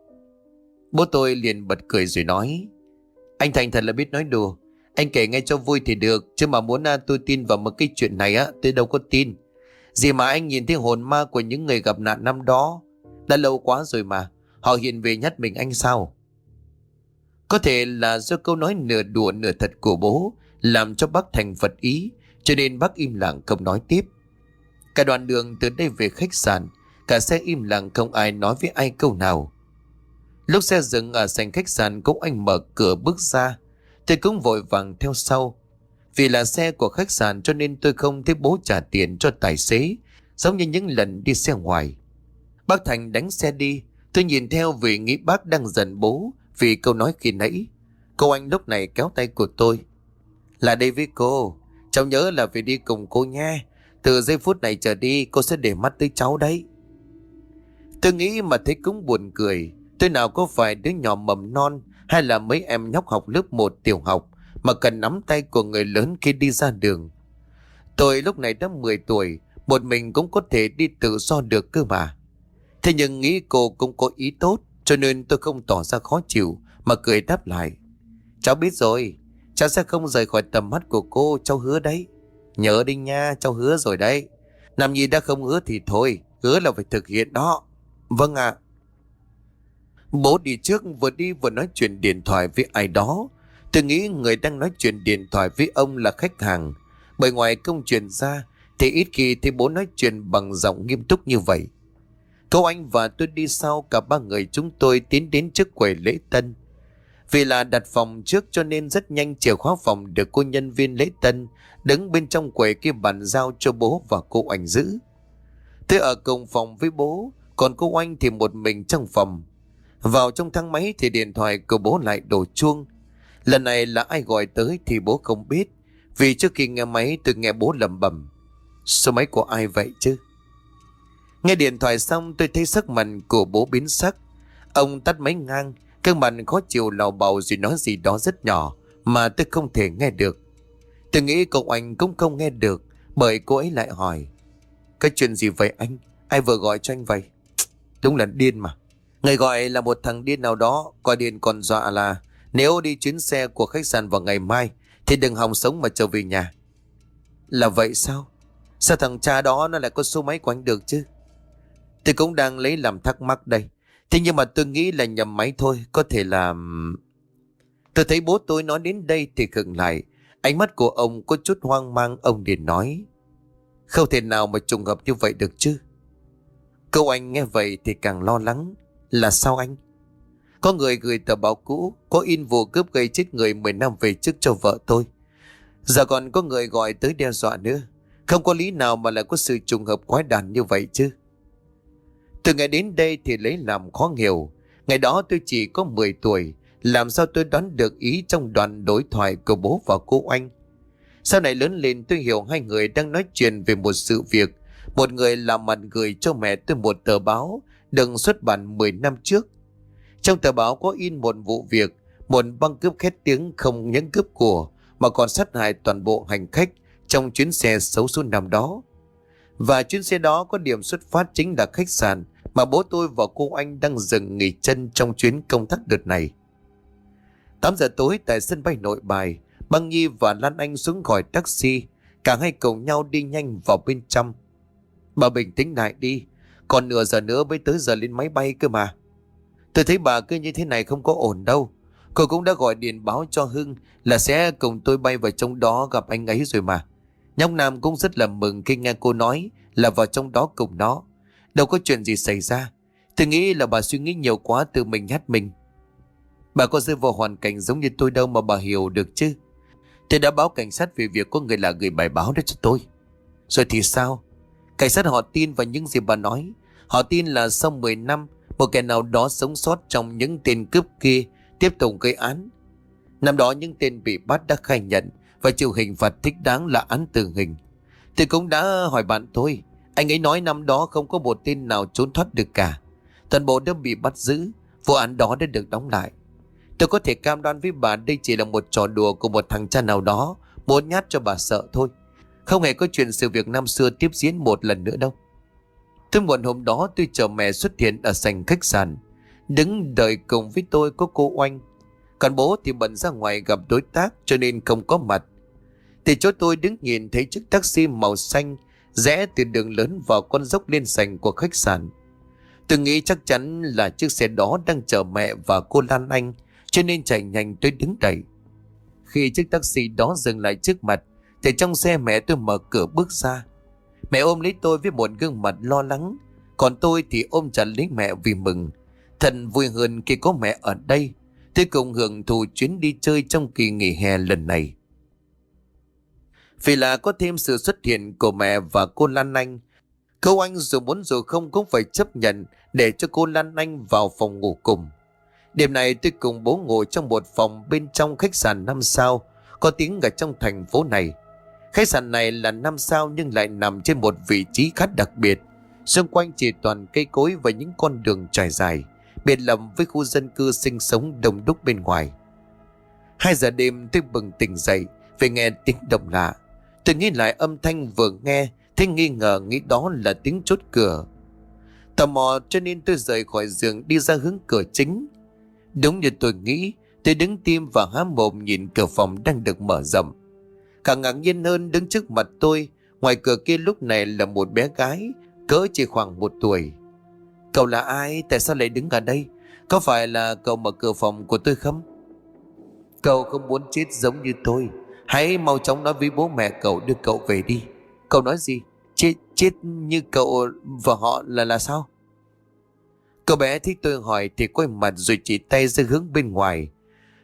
Bố tôi liền bật cười rồi nói: Anh Thành thật là biết nói đùa. Anh kể nghe cho vui thì được, chứ mà muốn à, tôi tin vào một cái chuyện này á, tôi đâu có tin. Gì mà anh nhìn thấy hồn ma của những người gặp nạn năm đó. Đã lâu quá rồi mà, họ hiện về nhắc mình anh sao? Có thể là do câu nói nửa đùa nửa thật của bố làm cho bác Thành phật ý, cho nên bác im lặng không nói tiếp. Cả đoạn đường từ đây về khách sạn, cả xe im lặng không ai nói với ai câu nào. Lúc xe dừng ở sảnh khách sạn, cũng anh mở cửa bước ra, tôi cũng vội vàng theo sau. Vì là xe của khách sạn cho nên tôi không thấy bố trả tiền cho tài xế, giống như những lần đi xe ngoài. Bác Thành đánh xe đi, tôi nhìn theo vì nghĩ bác đang giận bố vì câu nói khi nãy. Cô Anh lúc này kéo tay của tôi: Là đây với cô, cháu nhớ là phải đi cùng cô nha. Từ giây phút này trở đi cô sẽ để mắt tới cháu đấy. Tôi nghĩ mà thấy cũng buồn cười. Tôi nào có phải đứa nhỏ mầm non hay là mấy em nhóc học lớp một tiểu học mà cần nắm tay của người lớn khi đi ra đường. Tôi lúc này đã mười tuổi, một mình cũng có thể đi tự do được cơ mà. Thế nhưng nghĩ cô cũng có ý tốt, cho nên tôi không tỏ ra khó chịu mà cười đáp lại: Cháu biết rồi, cháu sẽ không rời khỏi tầm mắt của cô, cháu hứa đấy. Nhớ đi nha, cháu hứa rồi đấy. Làm gì đã không hứa thì thôi, hứa là phải thực hiện đó. Vâng ạ. Bố đi trước, vừa đi vừa nói chuyện điện thoại với ai đó. Tôi nghĩ người đang nói chuyện điện thoại với ông là khách hàng, bởi ngoài công chuyện ra thì ít khi thấy bố nói chuyện bằng giọng nghiêm túc như vậy. Cô Anh và tôi đi sau, cả ba người chúng tôi tiến đến trước quầy lễ tân. Vì là đặt phòng trước cho nên rất nhanh chìa khóa phòng được cô nhân viên lễ tân đứng bên trong quầy kia bàn giao cho bố và cô Oanh giữ. Tôi ở cùng phòng với bố, còn cô Oanh thì một mình trong phòng. Vào trong thang máy thì điện thoại của bố lại đổ chuông. Lần này là ai gọi tới thì bố không biết, vì trước khi nghe máy tôi nghe bố lẩm bẩm: số máy của ai vậy chứ? Nghe điện thoại xong tôi thấy sắc mặt của bố biến sắc. Ông tắt máy ngang, gương mặt khó chịu lào bào rồi nói gì đó rất nhỏ mà tôi không thể nghe được. Tôi nghĩ cậu Anh cũng không nghe được, bởi cô ấy lại hỏi: cái chuyện gì vậy anh? Ai vừa gọi cho anh vậy? Đúng là điên mà. Người gọi là một thằng điên nào đó, gọi điện còn dọa là nếu đi chuyến xe của khách sạn vào ngày mai thì đừng hòng sống mà trở về nhà. Là vậy sao? Sao thằng cha đó nó lại có số máy của anh được chứ? Tôi cũng đang lấy làm thắc mắc đây. Thế nhưng mà tôi nghĩ là nhầm máy thôi. Có thể là... Tôi thấy bố tôi nói đến đây thì khựng lại. Ánh mắt của ông có chút hoang mang. Ông liền nói: không thể nào mà trùng hợp như vậy được chứ. Cậu Anh nghe vậy thì càng lo lắng. Là sao anh? Có người gửi tờ báo cũ có in vụ cướp gây chết người mười năm về trước cho vợ tôi. Giờ còn có người gọi tới đe dọa nữa. Không có lý nào mà lại có sự trùng hợp quái đản như vậy chứ. Từ ngày đến đây thì lấy làm khó hiểu. Ngày đó tôi chỉ có mười tuổi. Làm sao tôi đoán được ý trong đoạn đối thoại của bố và cô Oanh? Sau này lớn lên tôi hiểu hai người đang nói chuyện về một sự việc. Một người làm mặt gửi cho mẹ tôi một tờ báo đừng xuất bản mười năm trước. Trong tờ báo có in một vụ việc, một băng cướp khét tiếng không những cướp của mà còn sát hại toàn bộ hành khách trong chuyến xe xấu số năm đó. Và chuyến xe đó có điểm xuất phát chính là khách sạn mà bố tôi và cô Anh đang dừng nghỉ chân trong chuyến công tác đợt này. tám giờ tối tại sân bay Nội Bài, Băng Nhi và Lan Anh xuống khỏi taxi, cả hai cùng nhau đi nhanh vào bên trong. Bà bình tĩnh lại đi, còn nửa giờ nữa mới tới giờ lên máy bay cơ mà. Tôi thấy bà cứ như thế này không có ổn đâu. Cô cũng đã gọi điện báo cho Hưng là sẽ cùng tôi bay vào trong đó gặp anh ấy rồi mà. Nhóc Nam cũng rất là mừng khi nghe cô nói là vào trong đó cùng nó. Đâu có chuyện gì xảy ra. Tôi nghĩ là bà suy nghĩ nhiều quá, tự mình nhát mình. Bà có rơi vào hoàn cảnh giống như tôi đâu mà bà hiểu được chứ. Tôi đã báo cảnh sát về việc có người lạ gửi bài báo đó cho tôi. Rồi thì sao? Cảnh sát họ tin vào những gì bà nói. Họ tin là sau mười năm một kẻ nào đó sống sót trong những tên cướp kia tiếp tục gây án. Năm đó những tên bị bắt đã khai nhận và chịu hình phạt thích đáng là án tử hình. Tôi cũng đã hỏi bạn tôi. Anh ấy nói năm đó không có một tên nào trốn thoát được cả. Toàn bộ đều bị bắt giữ. Vụ án đó đã được đóng lại. Tôi có thể cam đoan với bà đây chỉ là một trò đùa của một thằng cha nào đó muốn nhát cho bà sợ thôi. Không hề có chuyện sự việc năm xưa tiếp diễn một lần nữa đâu. Tôi muộn hôm đó tôi chờ mẹ xuất hiện ở sảnh khách sạn. Đứng đợi cùng với tôi có cô Oanh. Còn bố thì bận ra ngoài gặp đối tác cho nên không có mặt. Thì chỗ tôi đứng nhìn thấy chiếc taxi màu xanh rẽ từ đường lớn vào con dốc lên sảnh của khách sạn. Tôi nghĩ chắc chắn là chiếc xe đó đang chở mẹ và cô Lan Anh, cho nên chạy nhanh tôi đứng đẩy. Khi chiếc taxi đó dừng lại trước mặt thì trong xe mẹ tôi mở cửa bước ra. Mẹ ôm lấy tôi với một gương mặt lo lắng, còn tôi thì ôm chặt lấy mẹ vì mừng. Thật vui hơn khi có mẹ ở đây. Tôi cùng hưởng thụ chuyến đi chơi trong kỳ nghỉ hè lần này. Vì là có thêm sự xuất hiện của mẹ và cô Lan Anh, cô Anh dù muốn dù không cũng phải chấp nhận để cho cô Lan Anh vào phòng ngủ cùng. Đêm này tôi cùng bố ngồi trong một phòng bên trong khách sạn năm sao có tiếng ở trong thành phố này. Khách sạn này là năm sao nhưng lại nằm trên một vị trí khá đặc biệt. Xung quanh chỉ toàn cây cối và những con đường trải dài, biệt lập với khu dân cư sinh sống đông đúc bên ngoài. Hai giờ đêm tôi bừng tỉnh dậy vì nghe tiếng động lạ. Tôi nghĩ lại âm thanh vừa nghe, thế nghi ngờ nghĩ đó là tiếng chốt cửa. Tò mò cho nên tôi rời khỏi giường đi ra hướng cửa chính. Đúng như tôi nghĩ, tôi đứng tim và há mồm nhìn cửa phòng đang được mở rộng. Càng ngạc nhiên hơn, đứng trước mặt tôi, ngoài cửa kia lúc này là một bé gái, cỡ chỉ khoảng một tuổi. Cậu là ai? Tại sao lại đứng ở đây? Có phải là cậu mở cửa phòng của tôi không? Cậu không muốn chết giống như tôi. Hãy mau chóng nói với bố mẹ cậu đưa cậu về đi. Cậu nói gì? Chết, chết như cậu và họ là là sao? Cậu bé thấy tôi hỏi thì quay mặt rồi chỉ tay ra hướng bên ngoài.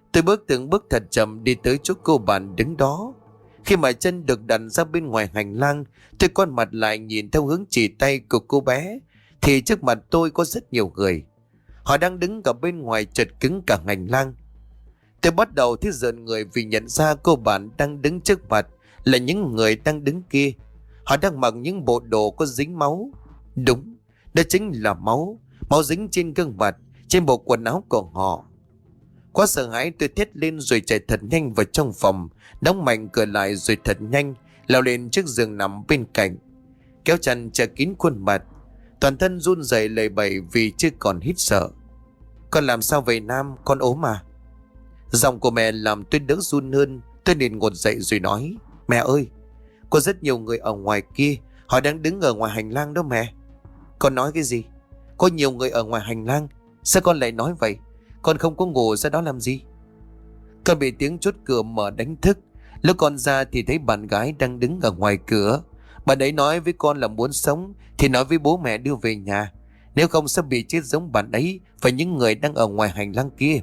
Tôi bước từng bước thật chậm đi tới chỗ cô bạn đứng đó. Khi mà chân được đặt ra bên ngoài hành lang, tôi quay mặt lại nhìn theo hướng chỉ tay của cô bé, thì trước mặt tôi có rất nhiều người. Họ đang đứng ở bên ngoài chật cứng cả hành lang. Tôi bắt đầu thấy rợn người vì nhận ra cô bạn đang đứng trước mặt là những người đang đứng kia. Họ đang mặc những bộ đồ có dính máu. Đúng, đó chính là máu. Máu dính trên gương mặt, trên bộ quần áo của họ. Quá sợ hãi tôi thét lên rồi chạy thật nhanh vào trong phòng, đóng mạnh cửa lại rồi thật nhanh leo lên chiếc giường nằm bên cạnh, kéo chăn che kín khuôn mặt, toàn thân run rẩy lầy bẩy vì chưa còn hít sợ. Con làm sao vậy Nam, con ốm à? Giọng của mẹ làm tôi đỡ run hơn. Tôi liền ngồi dậy rồi nói: Mẹ ơi, có rất nhiều người ở ngoài kia, họ đang đứng ở ngoài hành lang đó mẹ. Con nói cái gì? Có nhiều người ở ngoài hành lang? Sao con lại nói vậy? Con không có ngủ ra đó làm gì? Con bị tiếng chốt cửa mở đánh thức. Lúc con ra thì thấy bạn gái đang đứng ở ngoài cửa. Bạn ấy nói với con là muốn sống thì nói với bố mẹ đưa về nhà, nếu không sẽ bị chết giống bạn ấy và những người đang ở ngoài hành lang kia.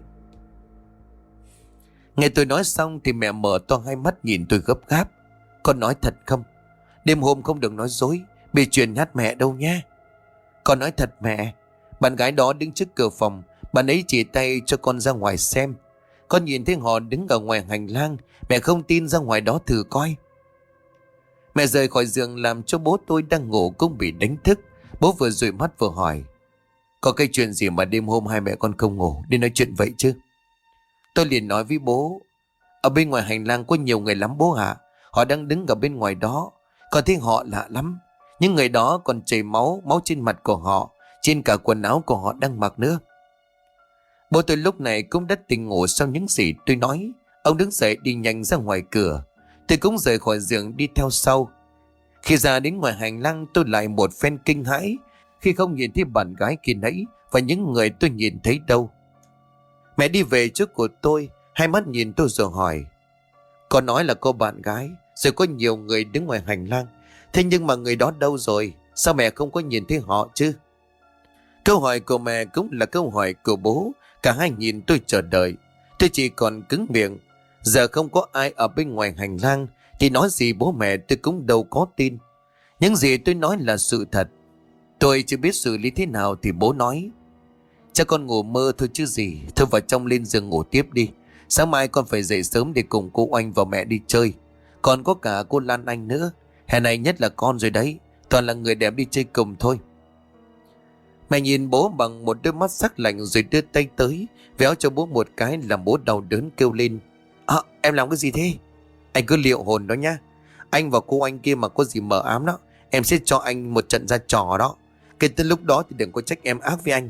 Nghe tôi nói xong thì mẹ mở to hai mắt nhìn tôi gấp gáp. Con nói thật không? Đêm hôm không được nói dối, bị truyền nhát mẹ đâu nha. Con nói thật mẹ. Bạn gái đó đứng trước cửa phòng, bạn ấy chỉ tay cho con ra ngoài xem. Con nhìn thấy họ đứng ở ngoài hành lang. Mẹ không tin, ra ngoài đó thử coi. Mẹ rời khỏi giường làm cho bố tôi đang ngủ cũng bị đánh thức. Bố vừa dụi mắt vừa hỏi: Có cái chuyện gì mà đêm hôm hai mẹ con không ngủ đi nói chuyện vậy chứ? Tôi liền nói với bố: Ở bên ngoài hành lang có nhiều người lắm bố ạ. Họ đang đứng ở bên ngoài đó. Con thấy họ lạ lắm. Những người đó còn chảy máu, máu trên mặt của họ, trên cả quần áo của họ đang mặc nữa. Bố tôi lúc này cũng đã tỉnh ngủ sau những gì tôi nói. Ông đứng dậy đi nhanh ra ngoài cửa. Tôi cũng rời khỏi giường đi theo sau. Khi ra đến ngoài hành lang tôi lại một phen kinh hãi khi không nhìn thấy bạn gái kia nãy và những người tôi nhìn thấy đâu. Mẹ đi về trước của tôi, hai mắt nhìn tôi rồi hỏi: Con nói là cô bạn gái, rồi có nhiều người đứng ngoài hành lang. Thế nhưng mà người đó đâu rồi? Sao mẹ không có nhìn thấy họ chứ? Câu hỏi của mẹ cũng là câu hỏi của bố. Cả hai nhìn tôi chờ đợi. Tôi chỉ còn cứng miệng. Giờ không có ai ở bên ngoài hành lang thì nói gì bố mẹ tôi cũng đâu có tin. Những gì tôi nói là sự thật. Tôi chưa biết xử lý thế nào thì bố nói: Chắc con ngủ mơ thôi chứ gì. Thôi vào trong lên giường ngủ tiếp đi. Sáng mai con phải dậy sớm để cùng cô Oanh và mẹ đi chơi. Còn có cả cô Lan Anh nữa. Hè này nhất là con rồi đấy. Toàn là người đẹp đi chơi cùng thôi. Mẹ nhìn bố bằng một đôi mắt sắc lạnh rồi đưa tay tới véo cho bố một cái làm bố đau đớn kêu lên: À, em làm cái gì thế? Anh cứ liệu hồn đó nhá. Anh và cô Anh kia mà có gì mờ ám đó, em sẽ cho anh một trận ra trò đó. Kể từ lúc đó thì đừng có trách em ác với anh.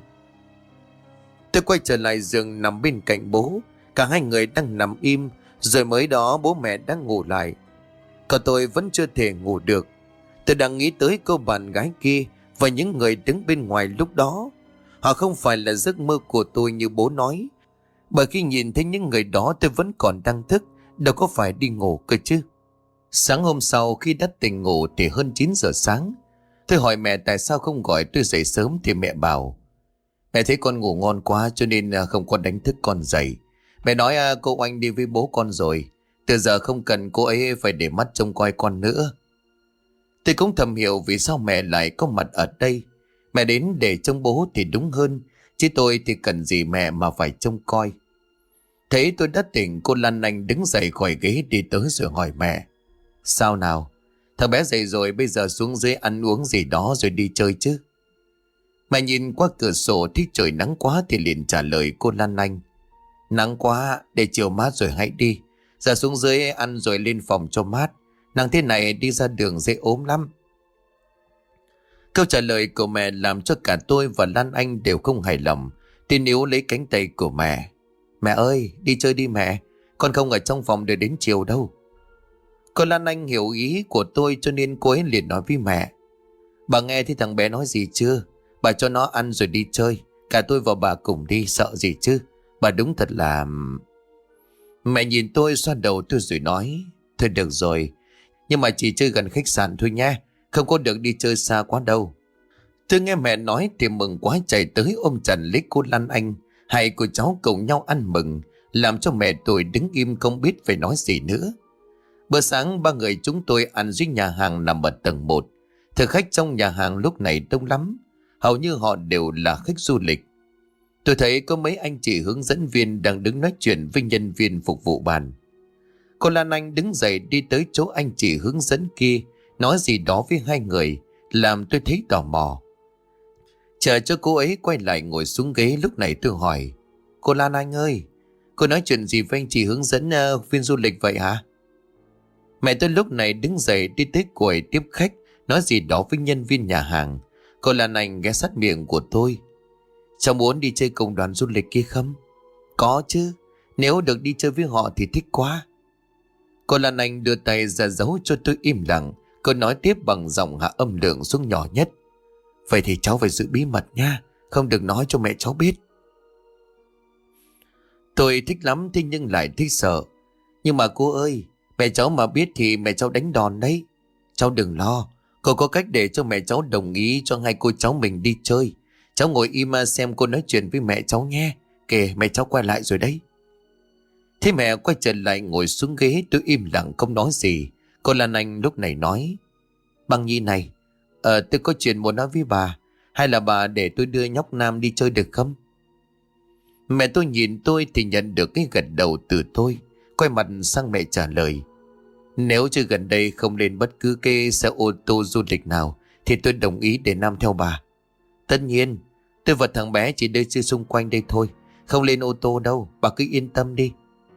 Tôi quay trở lại giường nằm bên cạnh bố. Cả hai người đang nằm im. Rồi mới đó bố mẹ đang ngủ lại. Còn tôi vẫn chưa thể ngủ được. Tôi đang nghĩ tới cô bạn gái kia và những người đứng bên ngoài lúc đó. Họ không phải là giấc mơ của tôi như bố nói. Bởi khi nhìn thấy những người đó tôi vẫn còn đang thức, đâu có phải đi ngủ cơ chứ. Sáng hôm sau khi đã tỉnh ngủ thì hơn chín giờ sáng. Tôi hỏi mẹ tại sao không gọi tôi dậy sớm thì mẹ bảo: Mẹ thấy con ngủ ngon quá cho nên không có đánh thức con dậy. Mẹ nói cô Oanh đi với bố con rồi. Từ giờ không cần cô ấy phải để mắt trông coi con nữa. Tôi cũng thầm hiểu vì sao mẹ lại có mặt ở đây. Mẹ đến để trông bố thì đúng hơn, chứ tôi thì cần gì mẹ mà phải trông coi. Thấy tôi đã tỉnh, cô Lan Anh đứng dậy khỏi ghế đi tới rồi hỏi mẹ: Sao nào? Thằng bé dậy rồi, bây giờ xuống dưới ăn uống gì đó rồi đi chơi chứ? Mẹ nhìn qua cửa sổ thấy trời nắng quá thì liền trả lời cô Lan Anh: Nắng quá, để chiều mát rồi hãy đi. Giờ xuống dưới ăn rồi lên phòng cho mát. Nắng thế này đi ra đường dễ ốm lắm. Câu trả lời của mẹ làm cho cả tôi và Lan Anh đều không hài lòng. Tôi níu lấy cánh tay của mẹ: Mẹ ơi, đi chơi đi mẹ. Con không ở trong phòng để đến chiều đâu. Cô Lan Anh hiểu ý của tôi cho nên cô ấy liền nói với mẹ: Bà nghe thấy thằng bé nói gì chưa? Bà cho nó ăn rồi đi chơi. Cả tôi và bà cùng đi, sợ gì chứ? Bà đúng thật là... Mẹ nhìn tôi xoa đầu tôi rồi nói: Thôi được rồi, nhưng mà chỉ chơi gần khách sạn thôi nha, không có được đi chơi xa quá đâu. Tôi nghe mẹ nói thì mừng quá chạy tới ôm chặt lấy cô Lan Anh. Hai cô cháu cùng nhau ăn mừng, làm cho mẹ tôi đứng im không biết phải nói gì nữa. Bữa sáng ba người chúng tôi ăn dưới nhà hàng nằm ở tầng một. Thực khách trong nhà hàng lúc này đông lắm, hầu như họ đều là khách du lịch. Tôi thấy có mấy anh chị hướng dẫn viên đang đứng nói chuyện với nhân viên phục vụ bàn. Cô Lan Anh đứng dậy đi tới chỗ anh chị hướng dẫn kia, nói gì đó với hai người, làm tôi thấy tò mò. Chờ cho cô ấy quay lại ngồi xuống ghế, lúc này tôi hỏi: Cô Lan Anh ơi, cô nói chuyện gì với anh chị hướng dẫn uh, viên du lịch vậy hả? Mẹ tôi lúc này đứng dậy đi tới quầy tiếp khách, nói gì đó với nhân viên nhà hàng. Cô Lan Anh ghé sát miệng của tôi: Cháu muốn đi chơi cùng đoàn du lịch kia không? Có chứ, nếu được đi chơi với họ thì thích quá. Cô Lan Anh đưa tay ra dấu cho tôi im lặng. Cô nói tiếp bằng giọng hạ âm lượng xuống nhỏ nhất: Vậy thì cháu phải giữ bí mật nha, không được nói cho mẹ cháu biết. Tôi thích lắm, thế nhưng lại thích sợ. Nhưng mà cô ơi, mẹ cháu mà biết thì mẹ cháu đánh đòn đấy. Cháu đừng lo, cô có cách để cho mẹ cháu đồng ý cho hai cô cháu mình đi chơi. Cháu ngồi im xem cô nói chuyện với mẹ cháu nghe. Kìa, mẹ cháu quay lại rồi đấy. Thế mẹ quay trở lại ngồi xuống ghế, tôi im lặng không nói gì. Cô Lan Anh lúc này nói: Bằng Nhi này, Ờ tôi có chuyện muốn nói với bà. Hay là bà để tôi đưa nhóc Nam đi chơi được không? Mẹ tôi nhìn tôi thì nhận được cái gật đầu từ tôi, quay mặt sang mẹ trả lời: Nếu chơi gần đây không lên bất cứ cái xe ô tô du lịch nào thì tôi đồng ý để Nam theo bà. Tất nhiên, tôi và thằng bé chỉ đưa chơi xung quanh đây thôi, không lên ô tô đâu, bà cứ yên tâm đi.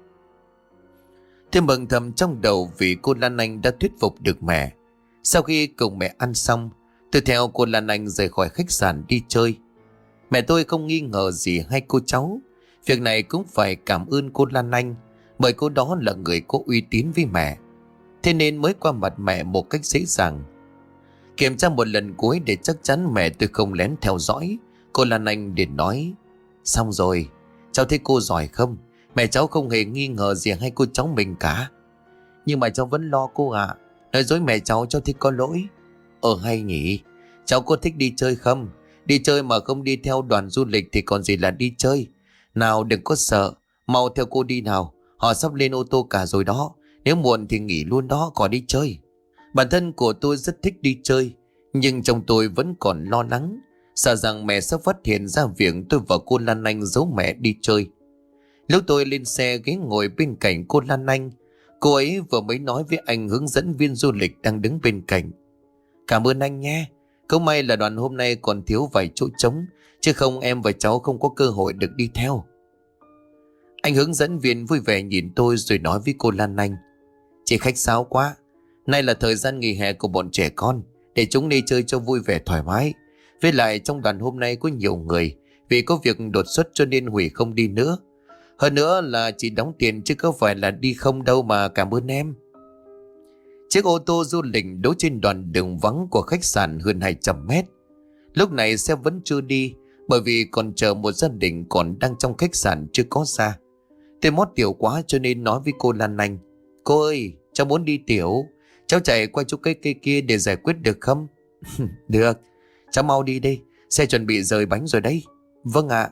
Tôi mừng thầm trong đầu vì cô Lan Anh đã thuyết phục được mẹ. Sau khi cùng mẹ ăn xong, tôi theo cô Lan Anh rời khỏi khách sạn đi chơi. Mẹ tôi không nghi ngờ gì hai cô cháu. Việc này cũng phải cảm ơn cô Lan Anh, bởi cô đó là người có uy tín với mẹ, thế nên mới qua mặt mẹ một cách dễ dàng. Kiểm tra một lần cuối để chắc chắn mẹ tôi không lén theo dõi, cô Lan Anh liền nói: Xong rồi, cháu thấy cô giỏi không? Mẹ cháu không hề nghi ngờ gì hai cô cháu mình cả. Nhưng mà cháu vẫn lo cô ạ. Nói dối mẹ cháu cháu thấy có lỗi. Ờ hay nhỉ. Cháu có thích đi chơi không? Đi chơi mà không đi theo đoàn du lịch thì còn gì là đi chơi. Nào đừng có sợ, mau theo cô đi nào. Họ sắp lên ô tô cả rồi đó. Nếu muộn thì nghỉ luôn đó, còn đi chơi. Bản thân của tôi rất thích đi chơi, nhưng trong tôi vẫn còn lo lắng, sợ rằng mẹ sẽ phát hiện ra việc tôi và cô Lan Anh giấu mẹ đi chơi. Lúc tôi lên xe ghế ngồi bên cạnh cô Lan Anh, cô ấy vừa mới nói với anh hướng dẫn viên du lịch đang đứng bên cạnh: Cảm ơn anh nhé, không may là đoàn hôm nay còn thiếu vài chỗ trống, chứ không em và cháu không có cơ hội được đi theo. Anh hướng dẫn viên vui vẻ nhìn tôi rồi nói với cô Lan Anh: Chị khách sáo quá, nay là thời gian nghỉ hè của bọn trẻ con, để chúng đi chơi cho vui vẻ thoải mái. Với lại trong đoàn hôm nay có nhiều người, vì có việc đột xuất cho nên hủy không đi nữa. Hơn nữa là chỉ đóng tiền chứ không phải là đi không đâu mà, cảm ơn em. Chiếc ô tô du lịch đỗ trên đoạn đường vắng của khách sạn hơn hai trăm mét. Lúc này xe vẫn chưa đi, bởi vì còn chờ một gia đình còn đang trong khách sạn chưa có ra. Tôi mót tiểu quá cho nên nói với cô Lan Anh: Cô ơi, cháu muốn đi tiểu, cháu chạy qua chỗ cây cây kia để giải quyết được không? Được, cháu mau đi đi, xe chuẩn bị rời bánh rồi đấy. Vâng ạ.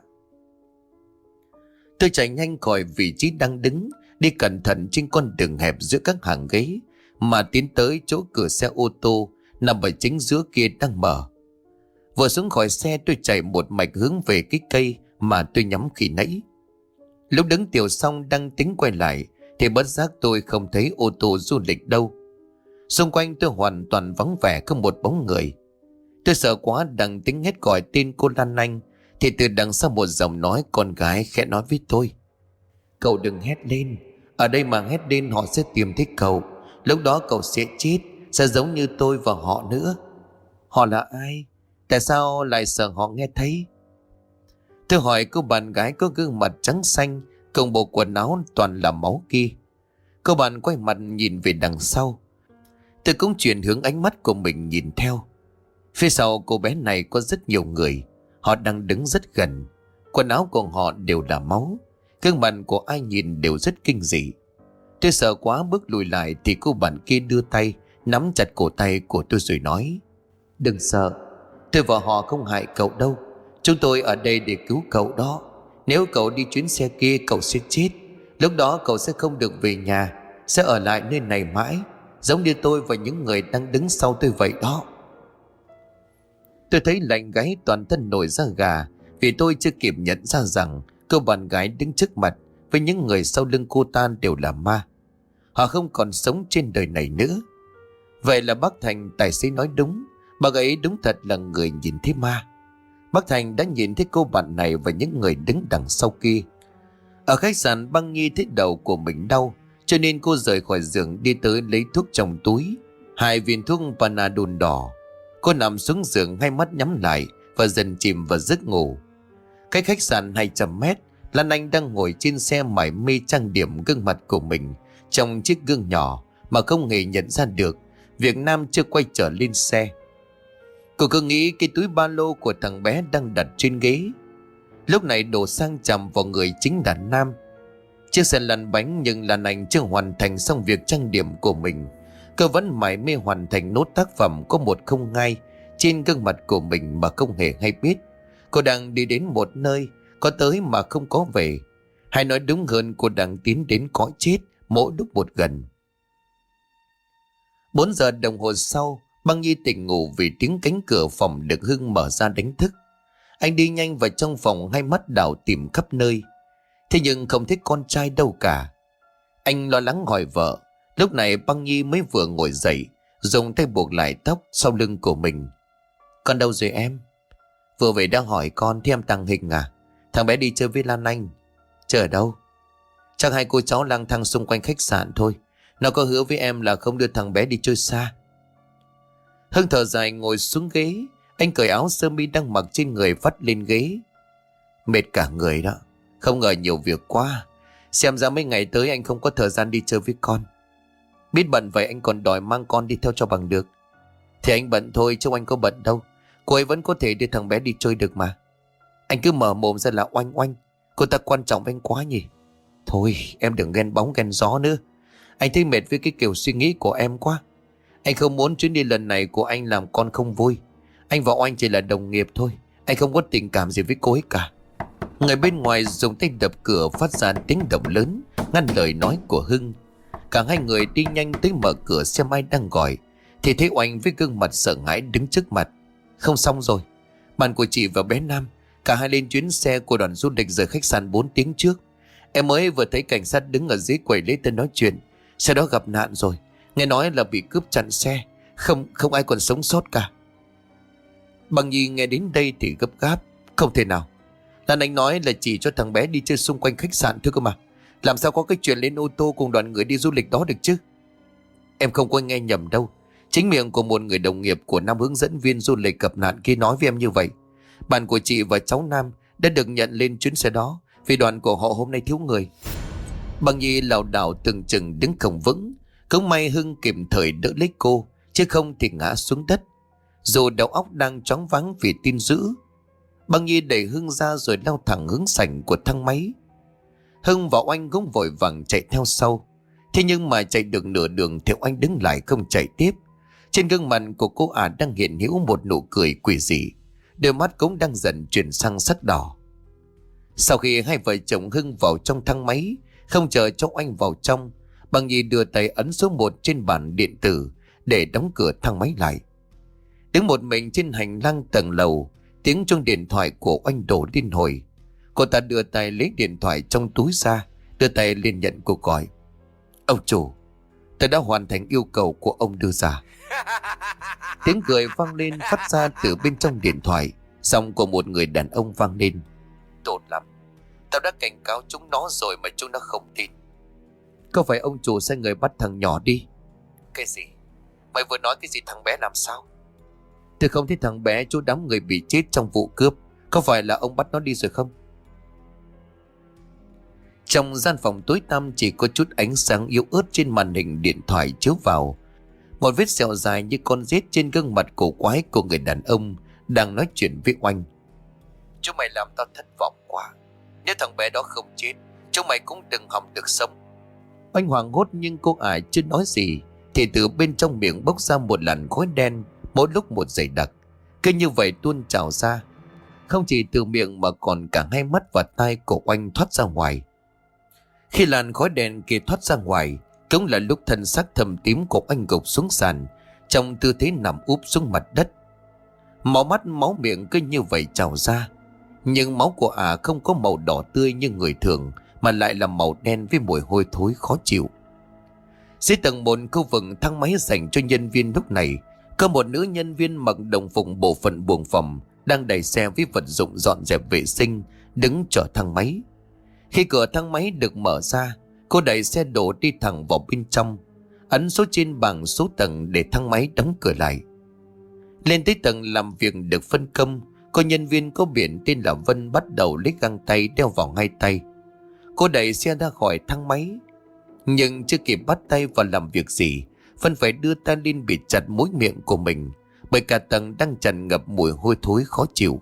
Tôi chạy nhanh khỏi vị trí đang đứng, đi cẩn thận trên con đường hẹp giữa các hàng ghế, mà tiến tới chỗ cửa xe ô tô nằm ở chính giữa kia đang mở. Vừa xuống khỏi xe, tôi chạy một mạch hướng về cái cây mà tôi nhắm khi nãy. Lúc đứng tiểu xong đang tính quay lại thì bất giác tôi không thấy ô tô du lịch đâu. Xung quanh tôi hoàn toàn vắng vẻ, không một bóng người. Tôi sợ quá đang tính hét gọi tên cô Lan Anh thì từ đằng sau một giọng nói con gái khẽ nói với tôi: Cậu đừng hét lên, ở đây mà hét lên họ sẽ tìm thấy cậu. Lúc đó cậu sẽ chết, sẽ giống như tôi và họ nữa. Họ là ai? Tại sao lại sợ họ nghe thấy? Tôi hỏi cô bạn gái có gương mặt trắng xanh cùng bộ quần áo toàn là máu kia. Cô bạn quay mặt nhìn về đằng sau. Tôi cũng chuyển hướng ánh mắt của mình nhìn theo. Phía sau cô bé này có rất nhiều người. Họ đang đứng rất gần. Quần áo của họ đều là máu. Gương mặt của ai nhìn đều rất kinh dị. Tôi sợ quá bước lùi lại thì cô bạn kia đưa tay nắm chặt cổ tay của tôi rồi nói: Đừng sợ, tôi và họ không hại cậu đâu. Chúng tôi ở đây để cứu cậu đó. Nếu cậu đi chuyến xe kia cậu sẽ chết. Lúc đó cậu sẽ không được về nhà, sẽ ở lại nơi này mãi, giống như tôi và những người đang đứng sau tôi vậy đó. Tôi thấy lạnh gáy, toàn thân nổi da gà, vì tôi chưa kịp nhận ra rằng cô bạn gái đứng trước mặt với những người sau lưng cô ta đều là ma. Họ không còn sống trên đời này nữa. Vậy là bác Thành tài xế nói đúng, bà ấy đúng thật là người nhìn thấy ma. Bác Thành đã nhìn thấy cô bạn này và những người đứng đằng sau kia. Ở khách sạn, Băng Nhi thấy đầu của mình đau, cho nên cô rời khỏi giường đi tới lấy thuốc trong túi, hai viên thuốc Panadol đỏ. Cô nằm xuống giường, hai mắt nhắm lại và dần chìm vào giấc ngủ. Cách khách sạn hai trăm mét, Lan Anh đang ngồi trên xe mải mê trang điểm gương mặt của mình trong chiếc gương nhỏ mà không hề nhận ra được việc Nam chưa quay trở lên xe. Cô cứ nghĩ cái túi ba lô của thằng bé đang đặt trên ghế lúc này đổ sang chạm vào người chính là Nam. Chiếc xe lăn bánh nhưng Lan Anh chưa hoàn thành xong việc trang điểm của mình. Cô vẫn mải mê hoàn thành nốt tác phẩm có một không hai trên gương mặt của mình mà không hề hay biết. Cô đang đi đến một nơi có tới mà không có về, hay nói đúng hơn, cô đang tiến đến cõi chết mỗi lúc một gần. Bốn giờ đồng hồ sau, Băng Nhi tỉnh ngủ vì tiếng cánh cửa phòng được Hưng mở ra đánh thức. Anh đi nhanh vào trong phòng, hai mắt đảo tìm khắp nơi, thế nhưng không thấy con trai đâu cả. Anh lo lắng hỏi vợ. Lúc này Băng Nhi mới vừa ngồi dậy, dùng tay buộc lại tóc sau lưng của mình. Con đâu rồi em? Vừa về đang hỏi con thì em Tăng Hình à? Thằng bé đi chơi với Lan Anh. Chơi ở đâu? Chắc hai cô cháu lang thang xung quanh khách sạn thôi. Nó có hứa với em là không đưa thằng bé đi chơi xa. Hưng thở dài ngồi xuống ghế. Anh cởi áo sơ mi đang mặc trên người vắt lên ghế. Mệt cả người đó. Không ngờ nhiều việc quá. Xem ra mấy ngày tới anh không có thời gian đi chơi với con. Biết bận vậy anh còn đòi mang con đi theo cho bằng được. Thì anh bận thôi chứ anh có bận đâu. Cô ấy vẫn có thể đưa thằng bé đi chơi được mà. Anh cứ mở mồm ra là oanh oanh. Cô ta quan trọng với anh quá nhỉ. Thôi em đừng ghen bóng ghen gió nữa. Anh thấy mệt với cái kiểu suy nghĩ của em quá. Anh không muốn chuyến đi lần này của anh làm con không vui. Anh và Oanh chỉ là đồng nghiệp thôi. Anh không có tình cảm gì với cô ấy cả. Người bên ngoài dùng tay đập cửa phát ra tiếng động lớn ngăn lời nói của Hưng. Cả hai người đi nhanh tới mở cửa xem ai đang gọi, thì thấy Oanh với gương mặt sợ hãi đứng trước mặt. Không xong rồi. Bạn của chị và bé Nam cả hai lên chuyến xe của đoàn du lịch rời khách sạn bốn tiếng trước. Em mới vừa thấy cảnh sát đứng ở dưới quầy lễ tân nói chuyện. Xe đó gặp nạn rồi. Nghe nói là bị cướp chặn xe. Không không ai còn sống sót cả. Bằng Nhi nghe đến đây thì gấp gáp. Không thể nào. Lan Anh nói là chỉ cho thằng bé đi chơi xung quanh khách sạn thôi cơ mà. Làm sao có cái chuyện lên ô tô cùng đoàn người đi du lịch đó được chứ? Em không có nghe nhầm đâu. Chính miệng của một người đồng nghiệp của Nam hướng dẫn viên du lịch gặp nạn kia nói với em như vậy. Bạn của chị và cháu Nam đã được nhận lên chuyến xe đó vì đoàn của họ hôm nay thiếu người. Bằng Nhi lảo đảo từng chừng đứng không vững. Cũng may Hưng kịp thời đỡ lấy cô, chứ không thì ngã xuống đất. Dù đầu óc đang choáng váng vì tin dữ. Bằng Nhi đẩy Hưng ra rồi lao thẳng hướng sảnh của thang máy. Hưng và Oanh cũng vội vàng chạy theo sau. Thế nhưng mà chạy được nửa đường thì Oanh đứng lại không chạy tiếp. Trên gương mặt của cô ả đang hiện hữu một nụ cười quỷ dị. Đôi mắt cũng đang dần chuyển sang sắc đỏ. Sau khi hai vợ chồng Hưng vào trong thang máy, không chờ cho Oanh vào trong, Bằng Nhi đưa tay ấn số một trên bàn điện tử để đóng cửa thang máy lại. Đứng một mình trên hành lang tầng lầu, tiếng chuông điện thoại của Oanh đổ liên hồi. Cô ta đưa tay lấy điện thoại trong túi ra, đưa tay lên nhận cuộc gọi. Ông chủ, tôi đã hoàn thành yêu cầu của ông đưa ra. Tiếng cười vang lên phát ra từ bên trong điện thoại. Giọng của một người đàn ông vang lên. Tốt lắm. Tao đã cảnh cáo chúng nó rồi mà chúng nó không tin. Có phải ông chủ sai người bắt thằng nhỏ đi? Cái gì? Mày vừa nói cái gì? Thằng bé làm sao? Tôi không thấy thằng bé chú đám người bị chết trong vụ cướp. Có phải là ông bắt nó đi rồi không? Trong gian phòng tối tăm chỉ có chút ánh sáng yếu ớt trên màn hình điện thoại chiếu vào. Một vết sẹo dài như con rết trên gương mặt cổ quái của người đàn ông đang nói chuyện với Oanh. Chúng mày làm tao thất vọng quá. Nếu thằng bé đó không chết, chúng mày cũng đừng hòng được sống. Oanh hoảng hốt nhưng cô ải chưa nói gì thì từ bên trong miệng bốc ra một làn khói đen, mỗi lúc một dày đặc, cứ như vậy tuôn trào ra. Không chỉ từ miệng mà còn cả hai mắt và tai của Oanh thoát ra ngoài. Khi làn khói đèn kia thoát ra ngoài, cũng là lúc thân xác thâm tím của anh gục xuống sàn, trong tư thế nằm úp xuống mặt đất. Máu mắt máu miệng cứ như vậy trào ra, nhưng máu của ả không có màu đỏ tươi như người thường, mà lại là màu đen với mùi hôi thối khó chịu. Dưới tầng một khu vực thang máy dành cho nhân viên lúc này, có một nữ nhân viên mặc đồng phục bộ phận buồng phòng đang đẩy xe với vật dụng dọn dẹp vệ sinh, đứng chờ thang máy. Khi cửa thang máy được mở ra, cô đẩy xe đổ đi thẳng vào bên trong, ấn số trên bảng số tầng để thang máy đóng cửa lại. Lên tới tầng làm việc được phân công, cô nhân viên có biển tên là Vân bắt đầu lấy găng tay đeo vào ngay tay. Cô đẩy xe ra khỏi thang máy, nhưng chưa kịp bắt tay vào làm việc gì, Vân phải đưa tay lên bịt chặt mũi miệng của mình, bởi cả tầng đang tràn ngập mùi hôi thối khó chịu.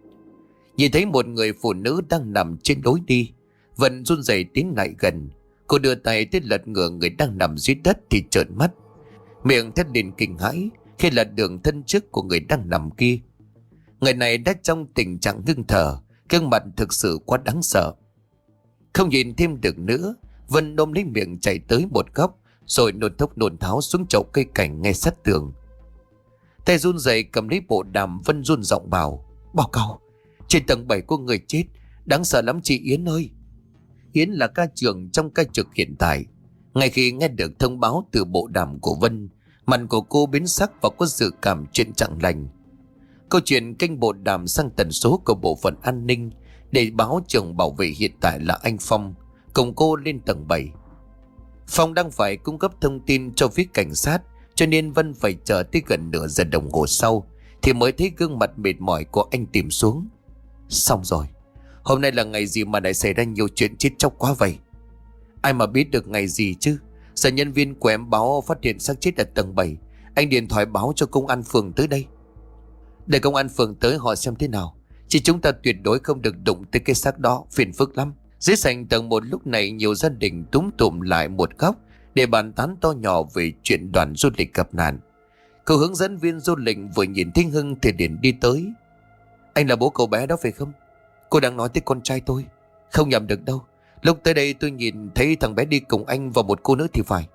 Nhìn thấy một người phụ nữ đang nằm trên lối đi, Vân run rẩy tiến lại gần. Cô đưa tay tới lật ngửa người đang nằm dưới đất thì trợn mắt, miệng thét lên kinh hãi khi là đường thân trước của người đang nằm kia. Người này đã trong tình trạng ngưng thở, gương mặt thực sự quá đáng sợ. Không nhìn thêm được nữa, Vân ôm lấy miệng chạy tới một góc, rồi nôn thốc nôn tháo xuống chậu cây cảnh ngay sát tường. Tay run rẩy cầm lấy bộ đàm, Vân run giọng bảo: "Báo cáo, trên tầng bảy có người chết, đáng sợ lắm chị Yến ơi." Yến là ca trưởng trong ca trực hiện tại. Ngay khi nghe được thông báo từ bộ đàm của Vân, mặt của cô biến sắc và có dự cảm chuyện chẳng lành. Câu chuyện kênh bộ đàm sang tần số của bộ phận an ninh để báo trưởng bảo vệ hiện tại là anh Phong cùng cô lên tầng bảy. Phong đang phải cung cấp thông tin cho phía cảnh sát, cho nên Vân phải chờ tới gần nửa giờ đồng hồ sau thì mới thấy gương mặt mệt mỏi của anh tìm xuống. Xong rồi, hôm nay là ngày gì mà lại xảy ra nhiều chuyện chết chóc quá vậy? Ai mà biết được ngày gì chứ. Giờ nhân viên của em báo phát hiện xác chết ở tầng bảy. Anh điện thoại báo cho công an phường tới đây. Để công an phường tới họ xem thế nào, chứ chúng ta tuyệt đối không được đụng tới cái xác đó, phiền phức lắm. Dưới sảnh tầng một lúc này nhiều gia đình túm tụm lại một góc để bàn tán to nhỏ về chuyện đoàn du lịch gặp nạn. Cậu hướng dẫn viên du lịch vừa nhìn thấy Hưng thì liền đi tới. Anh là bố cậu bé đó phải không? Cô đang nói tới con trai tôi. Không nhầm được đâu, lúc tới đây tôi nhìn thấy thằng bé đi cùng anh và một cô nữa thì phải.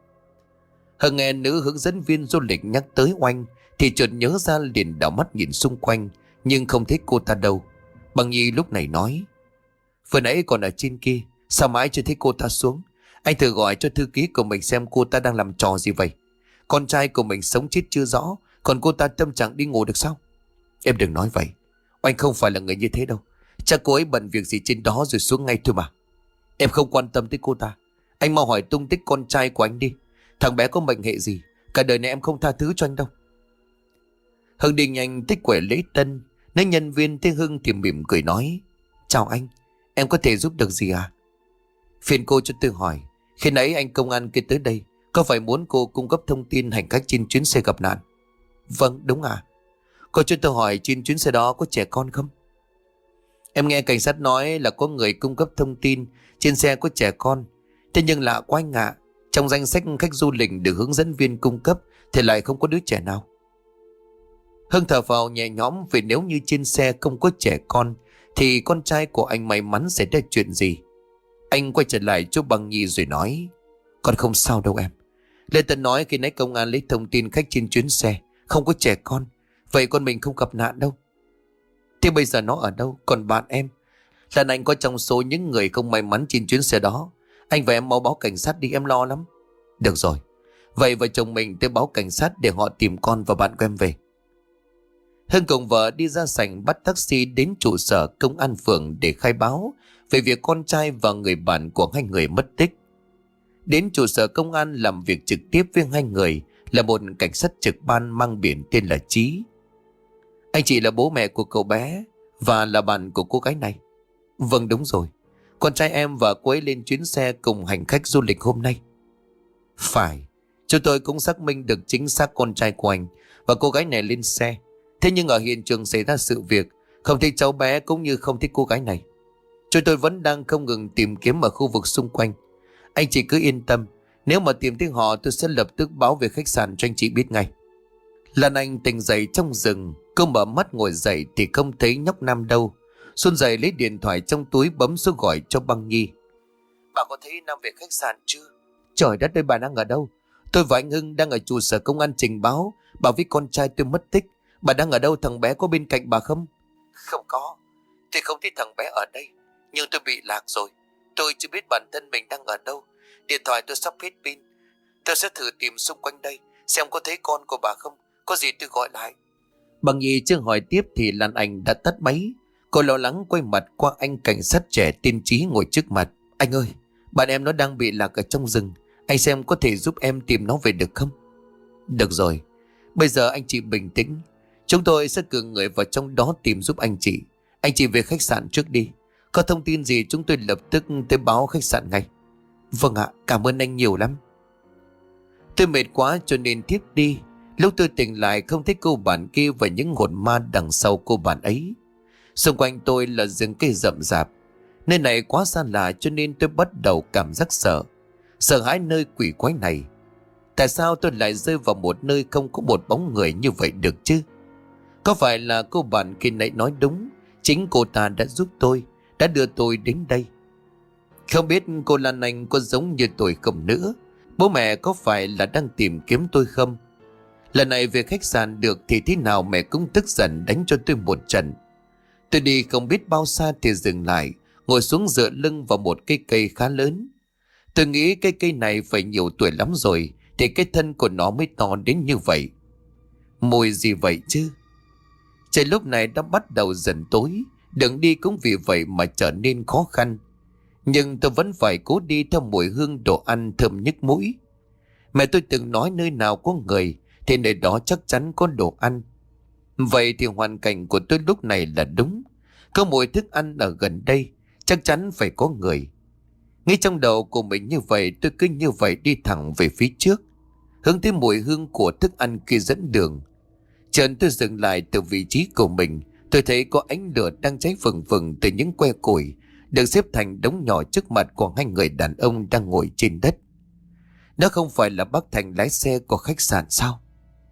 Hưng nghe nữ hướng dẫn viên du lịch nhắc tới Oanh thì chợt nhớ ra, liền đảo mắt nhìn xung quanh nhưng không thấy cô ta đâu. Bằng Nhi lúc này nói: "Vừa nãy còn ở trên kia, sao mãi chưa thấy cô ta xuống? Anh thử gọi cho thư ký của mình xem cô ta đang làm trò gì vậy. Con trai của mình sống chết chưa rõ, còn cô ta tâm trạng đi ngủ được sao?" "Em đừng nói vậy, Oanh không phải là người như thế đâu. Chắc cô ấy bận việc gì trên đó rồi xuống ngay thôi mà. Em không quan tâm tới cô ta. Anh mau hỏi tung tích con trai của anh đi. Thằng bé có mệnh hệ gì, cả đời này em không tha thứ cho anh đâu." Hưng đi nhanh tới quầy lễ tân. Nếu nhân viên thấy Hưng thì mỉm cười nói: "Chào anh, em có thể giúp được gì à?" "Phiền cô cho tôi hỏi, khi nãy anh công an kia tới đây có phải muốn cô cung cấp thông tin hành khách trên chuyến xe gặp nạn?" "Vâng, đúng à. Cô cho tôi hỏi trên chuyến xe đó có trẻ con không?" "Em nghe cảnh sát nói là có người cung cấp thông tin trên xe có trẻ con. Thế nhưng lạ quá anh ạ, trong danh sách khách du lịch được hướng dẫn viên cung cấp thì lại không có đứa trẻ nào." Hưng thở phào nhẹ nhõm, vì nếu như trên xe không có trẻ con thì con trai của anh may mắn xảy ra chuyện gì. Anh quay trở lại chỗ Bằng Nhi rồi nói: "Con không sao đâu em. Lê Tân nói khi nãy công an lấy thông tin khách trên chuyến xe không có trẻ con, vậy con mình không gặp nạn đâu." "Thế bây giờ nó ở đâu? Còn bạn em? Lần anh có trong số những người không may mắn trên chuyến xe đó. Anh và em mau báo cảnh sát đi, em lo lắm." "Được rồi, vậy vợ chồng mình tới báo cảnh sát để họ tìm con và bạn của em về." Hưng cùng vợ đi ra sảnh bắt taxi đến trụ sở công an phường để khai báo về việc con trai và người bạn của hai người mất tích. Đến trụ sở công an làm việc trực tiếp với hai người là một cảnh sát trực ban mang biển tên là Chí. "Anh chị là bố mẹ của cậu bé và là bạn của cô gái này?" "Vâng, đúng rồi. Con trai em và cô ấy lên chuyến xe cùng hành khách du lịch hôm nay." "Phải, chúng tôi cũng xác minh được chính xác con trai của anh và cô gái này lên xe. Thế nhưng ở hiện trường xảy ra sự việc, không thấy cháu bé cũng như không thấy cô gái này. Chúng tôi vẫn đang không ngừng tìm kiếm ở khu vực xung quanh. Anh chị cứ yên tâm, nếu mà tìm thấy họ tôi sẽ lập tức báo về khách sạn cho anh chị biết ngay." Lan Anh tỉnh dậy trong rừng, cô mở mắt ngồi dậy thì không thấy nhóc Nam đâu. Xuân dậy lấy điện thoại trong túi bấm số gọi cho Băng Nhi. Bà có thấy Nam về khách sạn chưa? Trời đất ơi, bà đang ở đâu? Tôi và anh Hưng đang ở trụ sở công an trình báo bà với con trai tôi mất tích. Bà đang ở đâu? Thằng bé có bên cạnh bà không? Không có. Tôi không thấy thằng bé ở đây, nhưng tôi bị lạc rồi. Tôi chưa biết bản thân mình đang ở đâu. Điện thoại tôi sắp hết pin. Tôi sẽ thử tìm xung quanh đây xem có thấy con của bà không. Có gì tôi gọi lại. Bằng Nhi chưa hỏi tiếp thì Lan Anh đã tắt máy. Cô lo lắng quay mặt qua anh cảnh sát trẻ tiên trí ngồi trước mặt. Anh ơi, bạn em nó đang bị lạc ở trong rừng. Anh xem có thể giúp em tìm nó về được không? Được rồi, bây giờ anh chị bình tĩnh. Chúng tôi sẽ cử người vào trong đó tìm giúp anh chị. Anh chị về khách sạn trước đi. Có thông tin gì chúng tôi lập tức tới báo khách sạn ngay. Vâng ạ, cảm ơn anh nhiều lắm. Tôi mệt quá cho nên thiếp đi. Lúc tôi tỉnh lại không thấy cô bạn kia và những hồn ma đằng sau cô bạn ấy. Xung quanh tôi là rừng cây rậm rạp. Nơi này quá xa lạ cho nên tôi bắt đầu cảm giác sợ. Sợ hãi nơi quỷ quái này. Tại sao tôi lại rơi vào một nơi không có một bóng người như vậy được chứ? Có phải là cô bạn kia nãy nói đúng? Chính cô ta đã giúp tôi, đã đưa tôi đến đây. Không biết cô Lan Anh có giống như tôi không nữa? Bố mẹ có phải là đang tìm kiếm tôi không? Lần này về khách sạn được thì thế nào mẹ cũng tức giận đánh cho tôi một trận. Tôi đi không biết bao xa thì dừng lại, ngồi xuống dựa lưng vào một cây cây khá lớn. Tôi nghĩ cái cây này phải nhiều tuổi lắm rồi thì cái thân của nó mới to đến như vậy. Mùi gì vậy chứ? Trời lúc này đã bắt đầu dần tối, đường đi cũng vì vậy mà trở nên khó khăn. Nhưng tôi vẫn phải cố đi theo mùi hương đồ ăn thơm nhức mũi. Mẹ tôi từng nói nơi nào có người thì nơi đó chắc chắn có đồ ăn. Vậy thì hoàn cảnh của tôi lúc này là đúng. Có mùi thức ăn ở gần đây, chắc chắn phải có người. Ngay trong đầu của mình như vậy, tôi cứ như vậy đi thẳng về phía trước, hướng tới mùi hương của thức ăn kia dẫn đường. Chợt tôi dừng lại từ vị trí của mình. Tôi thấy có ánh lửa đang cháy phừng phừng từ những que củi được xếp thành đống nhỏ trước mặt của hai người đàn ông đang ngồi trên đất. Đó không phải là bác Thành lái xe của khách sạn sao?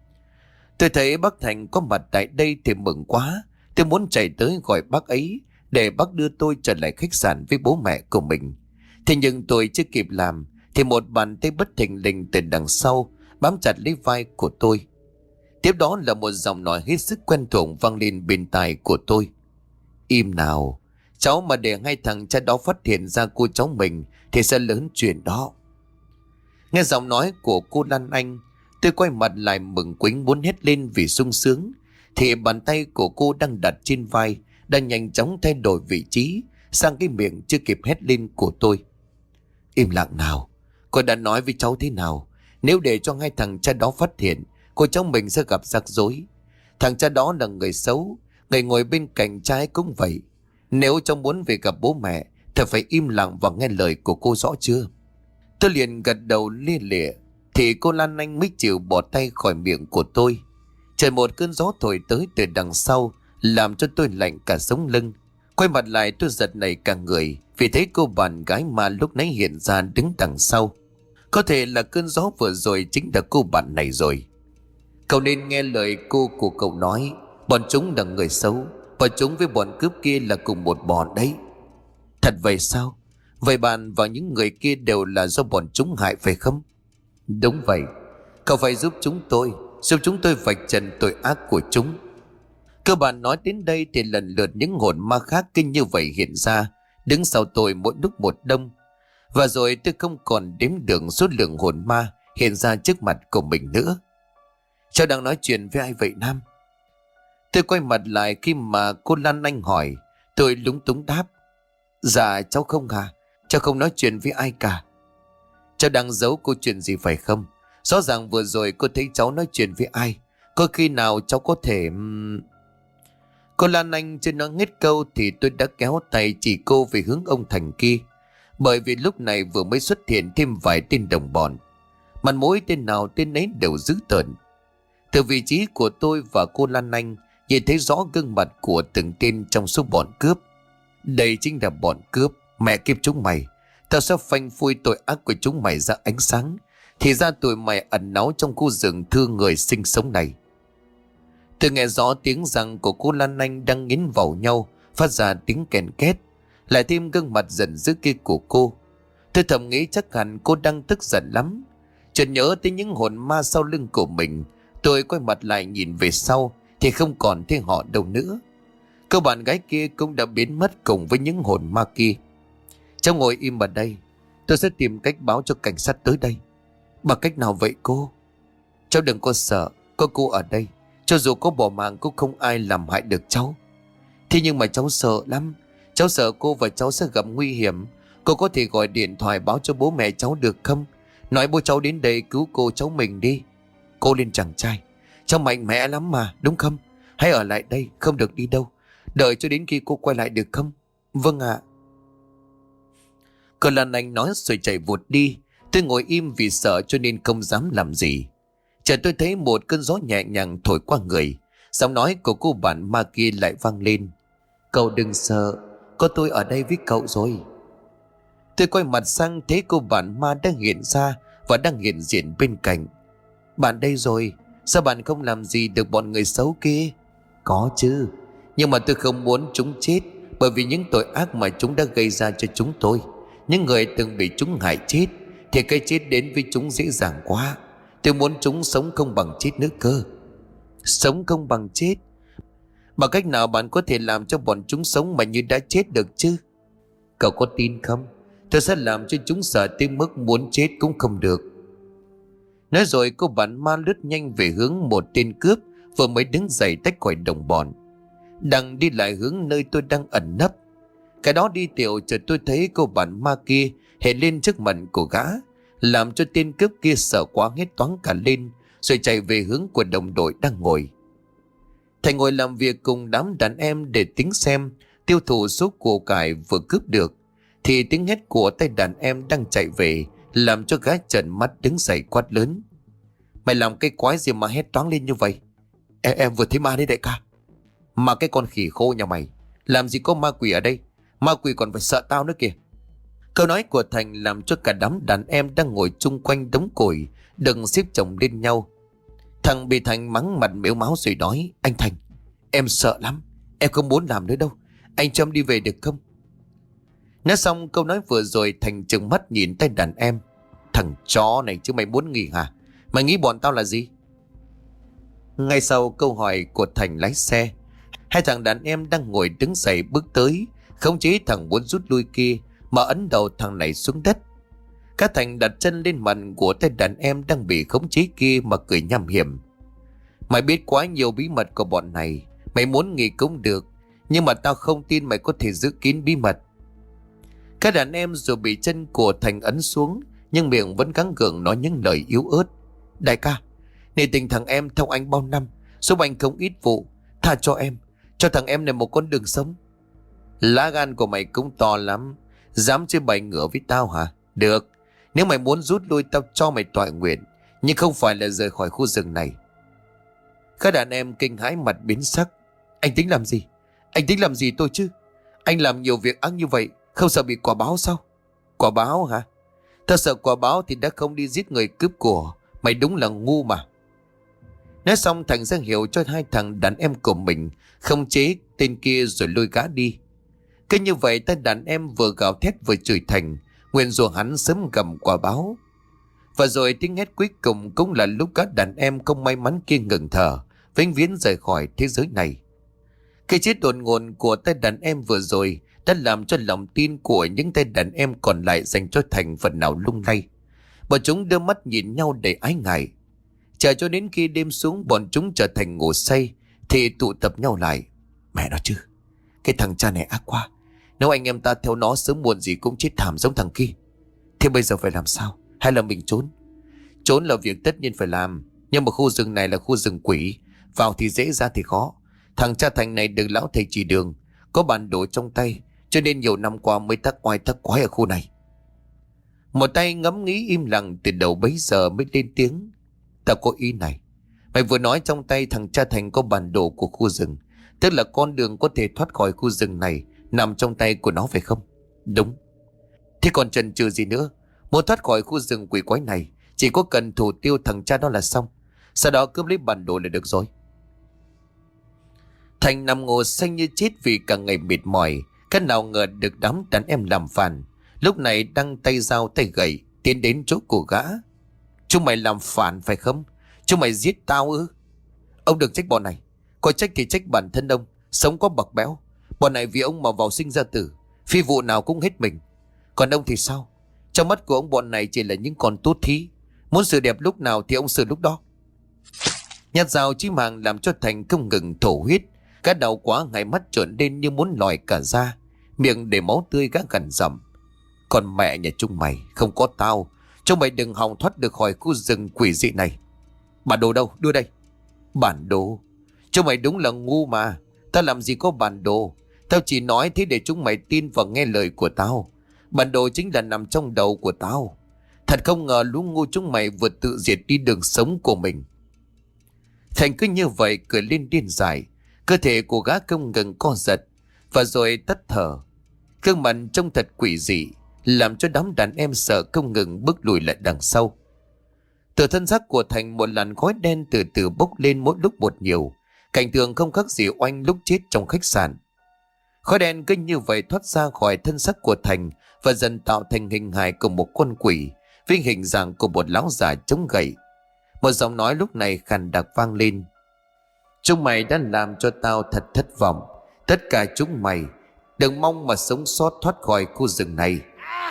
Tôi thấy bác Thành có mặt tại đây thì mừng quá. Tôi muốn chạy tới gọi bác ấy để bác đưa tôi trở lại khách sạn với bố mẹ của mình. Thế nhưng tôi chưa kịp làm thì một bàn tay bất thình lình từ đằng sau bám chặt lấy vai của tôi. Tiếp đó là một giọng nói hết sức quen thuộc vang lên bên tai của tôi. Im nào, cháu mà để hai thằng cha đó phát hiện ra cô cháu mình thì sẽ lớn chuyện đó. Nghe giọng nói của cô Lan Anh, tôi quay mặt lại mừng quính muốn hét lên vì sung sướng. Thì bàn tay của cô đang đặt trên vai đang nhanh chóng thay đổi vị trí sang cái miệng chưa kịp hét lên của tôi. Im lặng nào, cô đã nói với cháu thế nào? Nếu để cho hai thằng cha đó phát hiện, cô cháu mình sẽ gặp rắc rối. Thằng cha đó là người xấu, người ngồi bên cạnh cha ấy cũng vậy. Nếu cháu muốn về gặp bố mẹ thì phải im lặng và nghe lời của cô rõ chưa? Tôi liền gật đầu lia lịa. Thì cô Lan Anh mới chịu bỏ tay khỏi miệng của tôi. Trời một cơn gió thổi tới từ đằng sau làm cho tôi lạnh cả sống lưng. Quay mặt lại tôi giật nảy cả người vì thấy cô bạn gái mà lúc nãy hiện ra đứng đằng sau. Có thể là cơn gió vừa rồi chính là cô bạn này rồi. Cậu nên nghe lời cô của cậu nói. Bọn chúng là người xấu. Bọn chúng với bọn cướp kia là cùng một bọn đấy. Thật vậy sao? Vậy bạn và những người kia đều là do bọn chúng hại phải không? Đúng vậy. Cậu phải giúp chúng tôi, giúp chúng tôi vạch trần tội ác của chúng. Cơ bản nói đến đây thì lần lượt những hồn ma khác kinh như vậy hiện ra, đứng sau tôi mỗi lúc một đông. Và rồi tôi không còn đếm được số lượng hồn ma hiện ra trước mặt của mình nữa. Cháu đang nói chuyện với ai vậy Nam? Tôi quay mặt lại khi mà cô Lan Anh hỏi. Tôi lúng túng đáp. Dạ cháu không à, cháu không nói chuyện với ai cả. Cháu đang giấu cô chuyện gì phải không? Rõ ràng vừa rồi cô thấy cháu nói chuyện với ai. Có khi nào cháu có thể... Cô Lan Anh chưa nói hết câu thì tôi đã kéo tay chỉ cô về hướng ông Thành kia. Bởi vì lúc này vừa mới xuất hiện thêm vài tên đồng bọn. Mặt mũi tên nào tên ấy đều dữ tợn. Từ vị trí của tôi và cô Lan Anh nhìn thấy rõ gương mặt của từng tên trong số bọn cướp. Đây chính là bọn cướp. Mẹ kiếp chúng mày, tao sẽ phanh phui tội ác của chúng mày ra ánh sáng. Thì ra tụi mày ẩn náu trong khu rừng thương người sinh sống này. Tôi nghe rõ tiếng răng của cô Lan Anh đang nghiến vào nhau, phát ra tiếng kèn két. Lại thêm gương mặt giận dữ kia của cô. Tôi thầm nghĩ chắc hẳn cô đang tức giận lắm. Chợt nhớ tới những hồn ma sau lưng của mình. Tôi quay mặt lại nhìn về sau thì không còn thấy họ đâu nữa. Cô bạn gái kia cũng đã biến mất cùng với những hồn ma kia. Cháu ngồi im ở đây, tôi sẽ tìm cách báo cho cảnh sát tới đây. Bằng cách nào vậy cô? Cháu đừng có sợ, có cô ở đây, cho dù có bỏ mạng cũng không ai làm hại được cháu. Thế nhưng mà cháu sợ lắm. Cháu sợ cô và cháu sẽ gặp nguy hiểm. Cô có thể gọi điện thoại báo cho bố mẹ cháu được không? Nói bố cháu đến đây cứu cô cháu mình đi. Cô lên chàng trai, cháu mạnh mẽ lắm mà, đúng không? Hãy ở lại đây, không được đi đâu. Đợi cho đến khi cô quay lại được không? Vâng ạ. À. Cờ Lan Anh nói rồi chạy vụt đi. Tôi ngồi im vì sợ cho nên không dám làm gì. Chợt tôi thấy một cơn gió nhẹ nhàng thổi qua người. Giọng nói của cô bạn ma kia lại vang lên. Cậu đừng sợ, có tôi ở đây với cậu rồi. Tôi quay mặt sang thấy cô bạn ma đang hiện ra và đang hiện diện bên cạnh. Bạn đây rồi, sao bạn không làm gì được bọn người xấu kia? Có chứ, nhưng mà tôi không muốn chúng chết, bởi vì những tội ác mà chúng đã gây ra cho chúng tôi. Những người từng bị chúng hại chết thì cái chết đến với chúng dễ dàng quá. Tôi muốn chúng sống không bằng chết nữa cơ. Sống không bằng chết? Bằng cách nào bạn có thể làm cho bọn chúng sống mà như đã chết được chứ? Cậu có tin không? Tôi sẽ làm cho chúng sợ tới mức muốn chết cũng không được. Nói rồi cô bạn ma lướt nhanh về hướng một tên cướp vừa mới đứng dậy tách khỏi đồng bọn, đang đi lại hướng nơi tôi đang ẩn nấp. Cái đó đi tiểu chợt tôi thấy cô bạn ma kia hét lên trước mặt của gã, làm cho tên cướp kia sợ quá hét toáng cả lên, rồi chạy về hướng của đồng đội đang ngồi. Thành ngồi làm việc cùng đám đàn em để tính xem tiêu thụ số của cải vừa cướp được, thì tiếng hét của tay đàn em đang chạy về làm cho gã trợn mắt đứng dậy quát lớn. Mày làm cái quái gì mà hét toáng lên như vậy? Em, em vừa thấy ma đấy đại ca. Mà cái con khỉ khô nhà mày, làm gì có ma quỷ ở đây? Ma quỷ còn phải sợ tao nữa kìa. Câu nói của Thành làm cho cả đám đàn em đang ngồi chung quanh đống củi đừng xếp chồng lên nhau. Thằng bị Thành mắng mặt mếu máu rồi nói. Anh Thành, em sợ lắm, em không muốn làm nữa đâu. Anh cho em đi về được không? Nói xong câu nói vừa rồi, Thành trừng mắt nhìn tay đàn em. Thằng chó này chứ mày muốn nghỉ hả? Mày nghĩ bọn tao là gì? Ngay sau câu hỏi của Thành lái xe, hai thằng đàn em đang ngồi đứng dậy bước tới, khống chế thằng muốn rút lui kia mà ấn đầu thằng này xuống đất. Các Thành đặt chân lên mặt của tay đàn em đang bị khống chế kia mà cười nham hiểm. Mày biết quá nhiều bí mật của bọn này, mày muốn nghỉ cũng được, nhưng mà tao không tin mày có thể giữ kín bí mật. Các đàn em dù bị chân của Thành ấn xuống, nhưng miệng vẫn gắng gượng nói những lời yếu ớt. Đại ca, nể tình thằng em theo anh bao năm, giúp anh không ít vụ, tha cho em, cho thằng em này một con đường sống. Lá gan của mày cũng to lắm, dám chơi bày ngửa với tao hả? Được, nếu mày muốn rút lui tao cho mày tọa nguyện, nhưng không phải là rời khỏi khu rừng này. Các đàn em kinh hãi mặt biến sắc. Anh tính làm gì? Anh tính làm gì tôi chứ? Anh làm nhiều việc ác như vậy, không sợ bị quả báo sao? Quả báo hả? Tao sợ quả báo thì đã không đi giết người cướp của. Mày đúng là ngu mà. Nói xong Thành ra hiệu cho hai thằng đàn em của mình không chế tên kia rồi lôi gã đi. Cứ như vậy tay đàn em vừa gào thét vừa chửi Thành, nguyện rủa hắn sớm cầm quả báo. Và rồi tiếng hét cuối cùng cũng là lúc các đàn em không may mắn kia ngừng thở, vĩnh viễn rời khỏi thế giới này. Cái chết đột ngột của tay đàn em vừa rồi đã làm cho lòng tin của những tay đàn em còn lại dành cho Thành phần nào lung lay. Bọn chúng đưa mắt nhìn nhau đầy ái ngại. Chờ cho đến khi đêm xuống bọn chúng trở thành ngủ say thì tụ tập nhau lại. Mẹ nó chứ, cái thằng cha này ác quá. Nếu anh em ta theo nó sớm muộn gì cũng chết thảm giống thằng kia. Thế bây giờ phải làm sao? Hay là mình trốn? Trốn là việc tất nhiên phải làm, nhưng mà khu rừng này là khu rừng quỷ, vào thì dễ ra thì khó. Thằng cha Thành này được lão thầy chỉ đường, có bản đồ trong tay, cho nên nhiều năm qua mới thắc oai thắc quái ở khu này. Một tay ngẫm nghĩ im lặng từ đầu bấy giờ mới lên tiếng. Ta có ý này. Mày vừa nói trong tay thằng cha Thành có bản đồ của khu rừng, tức là con đường có thể thoát khỏi khu rừng này nằm trong tay của nó phải không? Đúng. Thế còn chần chừ gì nữa? Muốn thoát khỏi khu rừng quỷ quái này chỉ có cần thủ tiêu thằng cha đó là xong. Sau đó cướp lấy bản đồ là được rồi. Thành nằm ngồi xanh như chết vì cả ngày mệt mỏi. Cái nào ngờ được đám đàn em làm phản. lúc này đang tay dao tay gậy tiến đến chỗ của gã. Chúng mày làm phản phải không? Chúng mày giết tao ư? Ông đừng trách bọn này, có trách thì trách bản thân ông, sống có bậc béo. Bọn này vì ông mà vào sinh ra tử, phi vụ nào cũng hết mình. Còn ông thì sao? Trong mắt của ông bọn này chỉ là những con tốt thí, muốn xử đẹp lúc nào thì ông xử lúc đó. Nhát dao chí mạng làm cho Thành không ngừng thổ huyết. Cái đầu quá ngày mắt trợn lên như muốn lòi cả da, miệng để máu tươi gã gần dầm. Còn mẹ nhà chúng mày, không có tao, chúng mày đừng hòng thoát được khỏi khu rừng quỷ dị này. Bản đồ đâu? Đưa đây. Bản đồ? Chúng mày đúng là ngu mà. Tao làm gì có bản đồ. Tao chỉ nói thế để chúng mày tin và nghe lời của tao. Bản đồ chính là nằm trong đầu của tao. Thật không ngờ lũ ngu chúng mày vượt tự diệt đi đường sống của mình. Thành cứ như vậy cười lên điên dại. Cơ thể của gã không ngừng co giật, và rồi tắt thở. Gương mặt trông thật quỷ dị, làm cho đám đàn em sợ không ngừng bước lùi lại đằng sau. Từ thân xác của Thành một làn khói đen từ từ bốc lên mỗi lúc một nhiều. Cảnh tượng không khác gì Oanh lúc chết trong khách sạn. Khói đen cứ như vậy thoát ra khỏi thân xác của Thành và dần tạo thành hình hài của một con quỷ với hình dạng của một lão già chống gậy. Một giọng nói lúc này khàn đặc vang lên: chúng mày đã làm cho tao thật thất vọng. Tất cả chúng mày đừng mong mà sống sót thoát khỏi khu rừng này.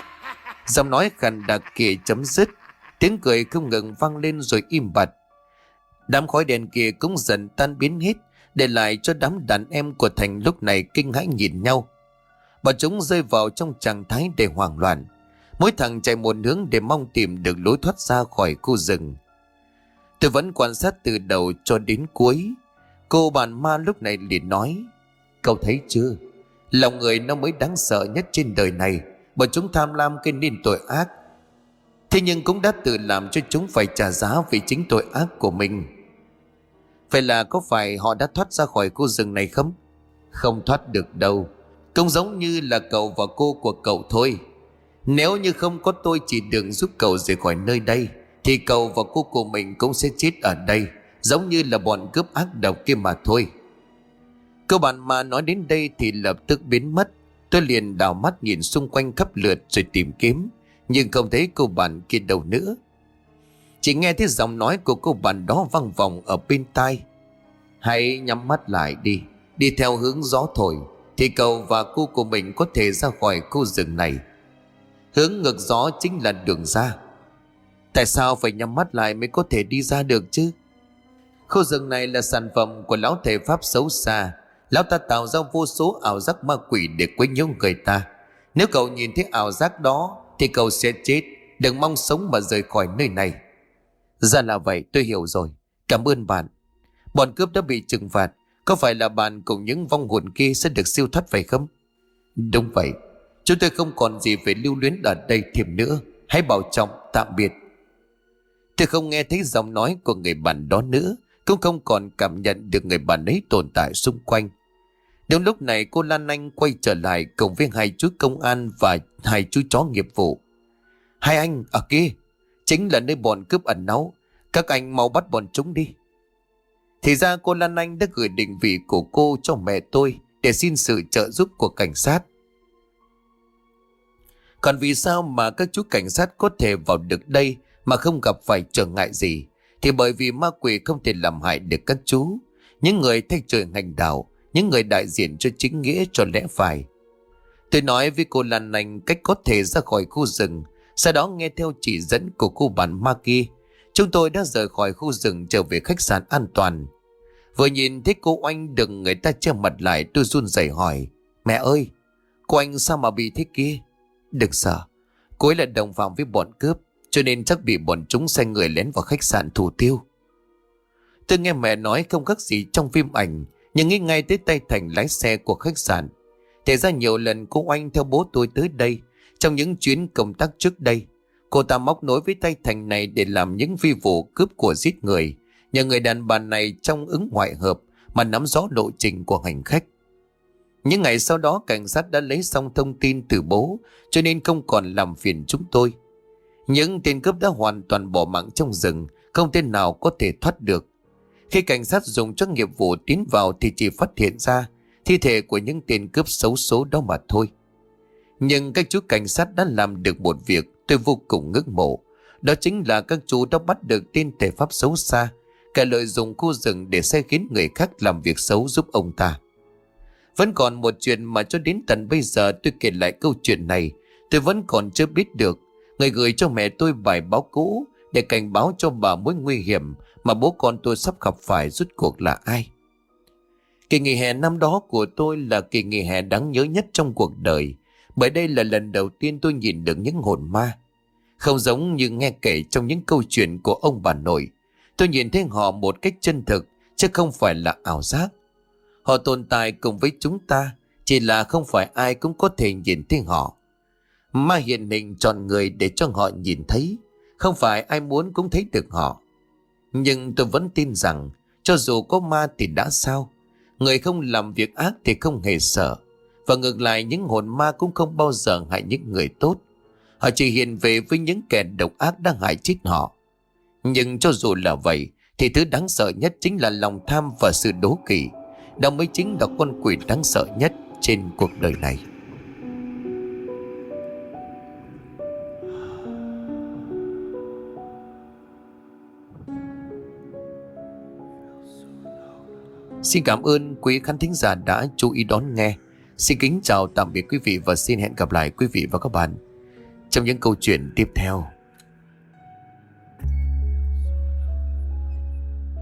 Giọng nói khàn đặc kia chấm dứt, tiếng cười không ngừng vang lên rồi im bặt. Đám khói đèn kia cũng dần tan biến hết, để lại cho đám đàn em của Thành lúc này kinh hãi nhìn nhau. Bọn chúng rơi vào trong trạng thái đầy hoảng loạn, mỗi thằng chạy một hướng để mong tìm được lối thoát ra khỏi khu rừng. Tôi vẫn quan sát từ đầu cho đến cuối. Cô bạn ma lúc này liền nói: cậu thấy chưa, lòng người nó mới đáng sợ nhất trên đời này. Bọn chúng tham lam gây nên tội ác, thế nhưng cũng đã tự làm cho chúng phải trả giá vì chính tội ác của mình. Vậy là có phải họ đã thoát ra khỏi khu rừng này không? Không thoát được đâu. Cũng giống như là cậu và cô của cậu thôi. Nếu như không có tôi chỉ đường giúp cậu rời khỏi nơi đây, thì cậu và cô của mình cũng sẽ chết ở đây, giống như là bọn cướp ác độc kia mà thôi. Cô bạn mà nói đến đây thì lập tức biến mất. Tôi liền đảo mắt nhìn xung quanh khắp lượt rồi tìm kiếm, nhưng không thấy cô bạn kia đâu nữa. Chỉ nghe thấy giọng nói của cô bạn đó vang vọng ở bên tai: hãy nhắm mắt lại đi, đi theo hướng gió thổi thì cậu và cô của mình có thể ra khỏi khu rừng này. Hướng ngược gió chính là đường ra. Tại sao phải nhắm mắt lại mới có thể đi ra được chứ? Khu rừng này là sản phẩm của lão thầy Pháp xấu xa. Lão ta tạo ra vô số ảo giác ma quỷ để quấy nhiễu người ta. Nếu cậu nhìn thấy ảo giác đó thì cậu sẽ chết. Đừng mong sống mà rời khỏi nơi này. Ra là vậy, tôi hiểu rồi. Cảm ơn bạn. Bọn cướp đã bị trừng phạt. Có phải là bạn cùng những vong hồn kia sẽ được siêu thoát phải không? Đúng vậy. Chúng tôi không còn gì phải lưu luyến ở đây thêm nữa. Hãy bảo trọng, tạm biệt. Tôi không nghe thấy giọng nói của người bạn đó nữa, cũng không còn cảm nhận được người bạn ấy tồn tại xung quanh. Đúng lúc này cô Lan Anh quay trở lại cùng với hai chú công an và hai chú chó nghiệp vụ. Hai anh ở kia chính là nơi bọn cướp ẩn náu. Các anh mau bắt bọn chúng đi. Thì ra cô Lan Anh đã gửi định vị của cô cho mẹ tôi để xin sự trợ giúp của cảnh sát. Còn vì sao mà các chú cảnh sát có thể vào được đây mà không gặp phải trở ngại gì? Thì bởi vì ma quỷ không thể làm hại được các chú, những người thay trời hành đạo, những người đại diện cho chính nghĩa, cho lẽ phải. Tôi nói với cô Lan Anh cách có thể ra khỏi khu rừng. Sau đó nghe theo chỉ dẫn của cô bạn ma kia, chúng tôi đã rời khỏi khu rừng trở về khách sạn an toàn. Vừa nhìn thấy cô Oanh được người ta che mặt lại, tôi run rẩy hỏi: mẹ ơi, cô Anh sao mà bị thế kia? Đừng sợ, cô ấy là đồng phạm với bọn cướp, cho nên chắc bị bọn chúng sai người lén vào khách sạn thủ tiêu. Tôi nghe mẹ nói không khác gì trong phim ảnh, nhưng nghĩ ngay tới tay Thành lái xe của khách sạn. Thế ra nhiều lần cô Oanh theo bố tôi tới đây trong những chuyến công tác trước đây. Cô ta móc nối với tay Thành này để làm những phi vụ cướp của giết người, nhờ người đàn bà này trong ứng ngoại hợp mà nắm rõ lộ trình của hành khách. Những ngày sau đó cảnh sát đã lấy xong thông tin từ bố, cho nên không còn làm phiền chúng tôi. Những tên cướp đã hoàn toàn bỏ mạng trong rừng, không tên nào có thể thoát được. Khi cảnh sát dùng cho nghiệp vụ tiến vào thì chỉ phát hiện ra thi thể của những tên cướp xấu số đó mà thôi. Nhưng các chú cảnh sát đã làm được một việc tôi vô cùng ngưỡng mộ. Đó chính là các chú đã bắt được tên thể pháp xấu xa, kẻ lợi dụng khu rừng để sai khiến người khác làm việc xấu giúp ông ta. Vẫn còn một chuyện mà cho đến tận bây giờ tôi kể lại câu chuyện này, tôi vẫn còn chưa biết được người gửi cho mẹ tôi bài báo cũ để cảnh báo cho bà mối nguy hiểm mà bố con tôi sắp gặp phải rốt cuộc là ai. Kỳ nghỉ hè năm đó của tôi là kỳ nghỉ hè đáng nhớ nhất trong cuộc đời, bởi đây là lần đầu tiên tôi nhìn được những hồn ma. Không giống như nghe kể trong những câu chuyện của ông bà nội, tôi nhìn thấy họ một cách chân thực, chứ không phải là ảo giác. Họ tồn tại cùng với chúng ta, chỉ là không phải ai cũng có thể nhìn thấy họ. Ma hiện hình chọn người để cho họ nhìn thấy, không phải ai muốn cũng thấy được họ. Nhưng tôi vẫn tin rằng, cho dù có ma thì đã sao? Người không làm việc ác thì không hề sợ. Và ngược lại, những hồn ma cũng không bao giờ hại những người tốt. Họ chỉ hiện về với những kẻ độc ác đang hại chết họ. Nhưng cho dù là vậy, thì thứ đáng sợ nhất chính là lòng tham và sự đố kỵ. Đó mới chính là con quỷ đáng sợ nhất trên cuộc đời này. Xin cảm ơn quý khán thính giả đã chú ý đón nghe. Xin kính chào tạm biệt quý vị và xin hẹn gặp lại quý vị và các bạn trong những câu chuyện tiếp theo.